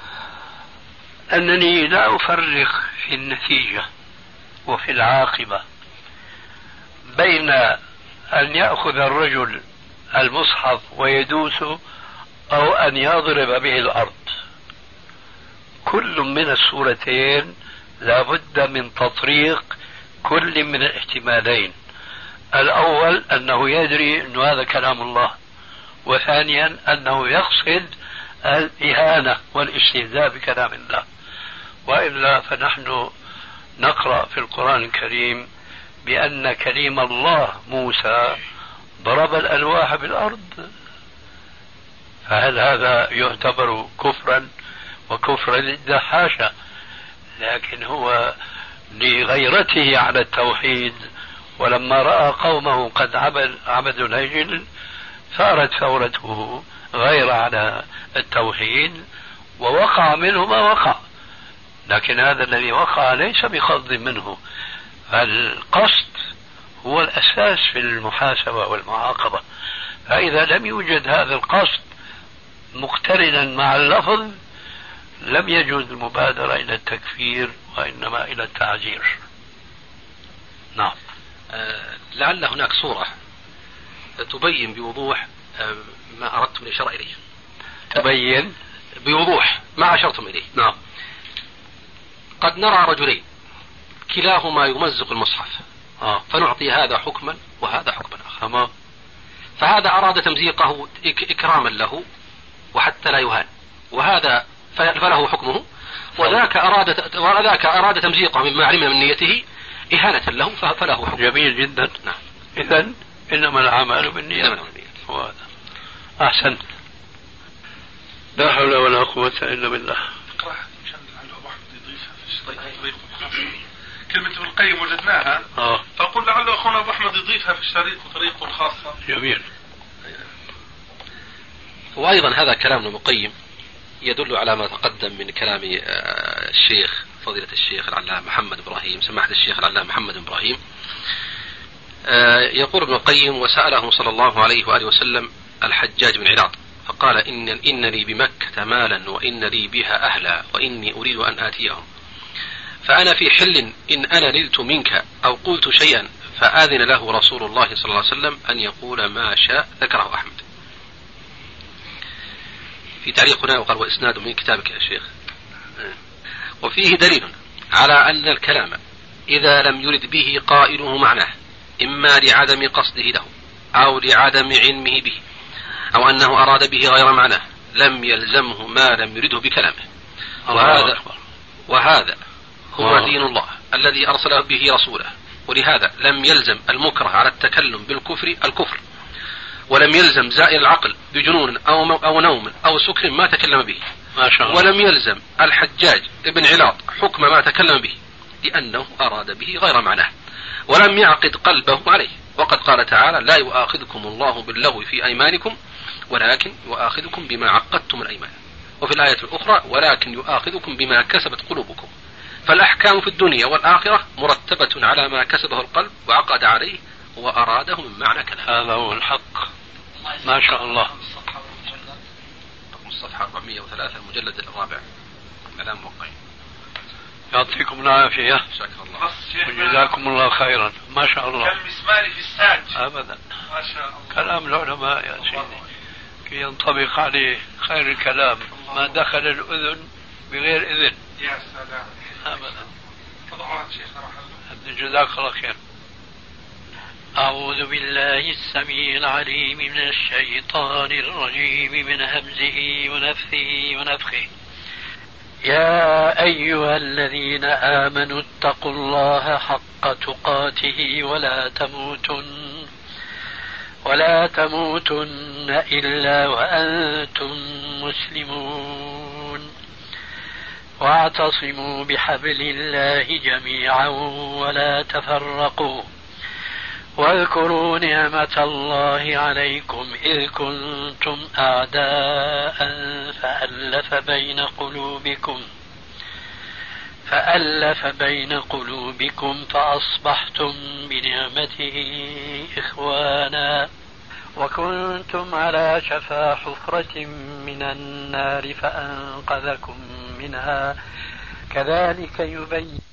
S4: أنني لا أفرق في النتيجة وفي العاقبة بين أن يأخذ الرجل المصحف ويدوسه أو أن يضرب به الأرض. كل من الصورتين لا بد من تطريق كل من الاحتمالين. الأول أنه يدري أن هذا كلام الله، وثانيا أنه يقصد الإهانة والاستهزاء بكلام الله. وإلا فنحن نقرأ في القرآن الكريم بأن كليم الله موسى ضرب الألواح بالأرض، فهل هذا يعتبر كفرا وكفر ضد؟ حاشا، لكن هو لغيرته على التوحيد، ولما رأى قومه قد عبدوا العجل صارت ثورته غير على التوحيد ووقع منه ما وقع. لكن هذا الذي وقع ليس بقصد منه، فالقصد هو الأساس في المحاسبة والمعاقبة. فإذا لم يوجد هذا القصد مقترنا مع اللفظ لم يجوز المبادرة إلى التكفير وإنما إلى التعزير. نعم.
S5: لعل هناك صورة تبين بوضوح ما أردتم الإشارة إليه.
S4: تبين
S5: بوضوح ما أشرتم إليه.
S4: نعم.
S5: قد نرى رجلين كلاهما يمزق المصحف، فنعطي هذا حكما وهذا حكما آخر. فهذا أراد تمزيقه إكراما له وحتى لا يهان، وهذا فله حكمه، وذاك أراد تمزيقه مما علم من نيته إهانة له فله حكمه.
S4: جميل جدا.
S5: نعم.
S4: إذن إنما الأعمال بالنيات. وهذا أحسن. لا حول ولا قوة إلا بالله.
S3: كلمة ابن القيم وجدناها، فقل لعله أخونا أبو أحمد يضيفها في الشريط بطريقة خاصة.
S4: جميل.
S5: وأيضا هذا كلام ابن القيم يدل على ما تقدم من كلام الشيخ فضيلة الشيخ العلامة محمد إبراهيم، سماحة الشيخ العلامة محمد إبراهيم. يقول ابن القيم: وسأله صلى الله عليه وآله وسلم الحجاج بن عراض فقال: إن لي بمكة مالا وإن لي بها أهلا وإني أريد أن آتيهم، فأنا في حل إن أنا نلت منك أو قلت شيئا فآذن له رسول الله صلى الله عليه وسلم أن يقول ما شاء. ذكره أحمد في تعليق هنا وقال وإسناد من كتابك يا شيخ. وفيه دليل على أن الكلام إذا لم يرد به قائله معناه إما لعدم قصده له أو لعدم علمه به أو أنه أراد به غير معناه لم يلزمه ما لم يرده بكلامه. وهذا هو دين الله الذي أرسل به رسوله. ولهذا لم يلزم المكره على التكلم بالكفر الكفر، ولم يلزم زائل العقل بجنون أو نوم أو سكر ما تكلم به،
S4: ما شاء الله.
S5: ولم يلزم الحجاج ابن علاط حكم ما تكلم به لأنه أراد به غير معناه، ولم يعقد قلبه عليه. وقد قال تعالى لا يؤاخذكم الله باللغو في أيمانكم ولكن يؤاخذكم بما عقدتم الأيمان. وفي الآية الأخرى ولكن يؤاخذكم بما كسبت قلوبكم. فالأحكام في الدنيا والآخرة مرتبة على ما كسبه القلب وعقد عليه وأراده من معنى كلام.
S4: هذا هو الحق. ما شاء الله.
S5: الصفحة 403 المجلد الرابع كلام موقعين.
S4: يعطيكم العافية
S5: شكرا الله
S4: وجزاكم الله خيرا. ما شاء الله.
S3: كالمسمار في الساج.
S4: أبدا.
S3: ما شاء الله.
S4: كلام العلماء يا سيدي كي ينطبق عليه خير الكلام ما دخل الأذن بغير إذن.
S3: يا سلام.
S4: أبدا.
S3: تفضل شيخ.
S4: جزاك الله خير.
S8: أعوذ بالله السميع العليم من الشيطان الرجيم من همزه ونفثه ونفخه. يا أيها الذين آمنوا اتقوا الله حق تقاته ولا تموتن إلا وأنتم مسلمون. واعتصموا بحبل الله جميعا ولا تفرقوا. واذكروا نعمة الله عليكم إذ كنتم أعداء فألف بين قلوبكم فأصبحتم بنعمته إخوانا وكنتم على شفا حفرة من النار فأنقذكم منها كذلك يبين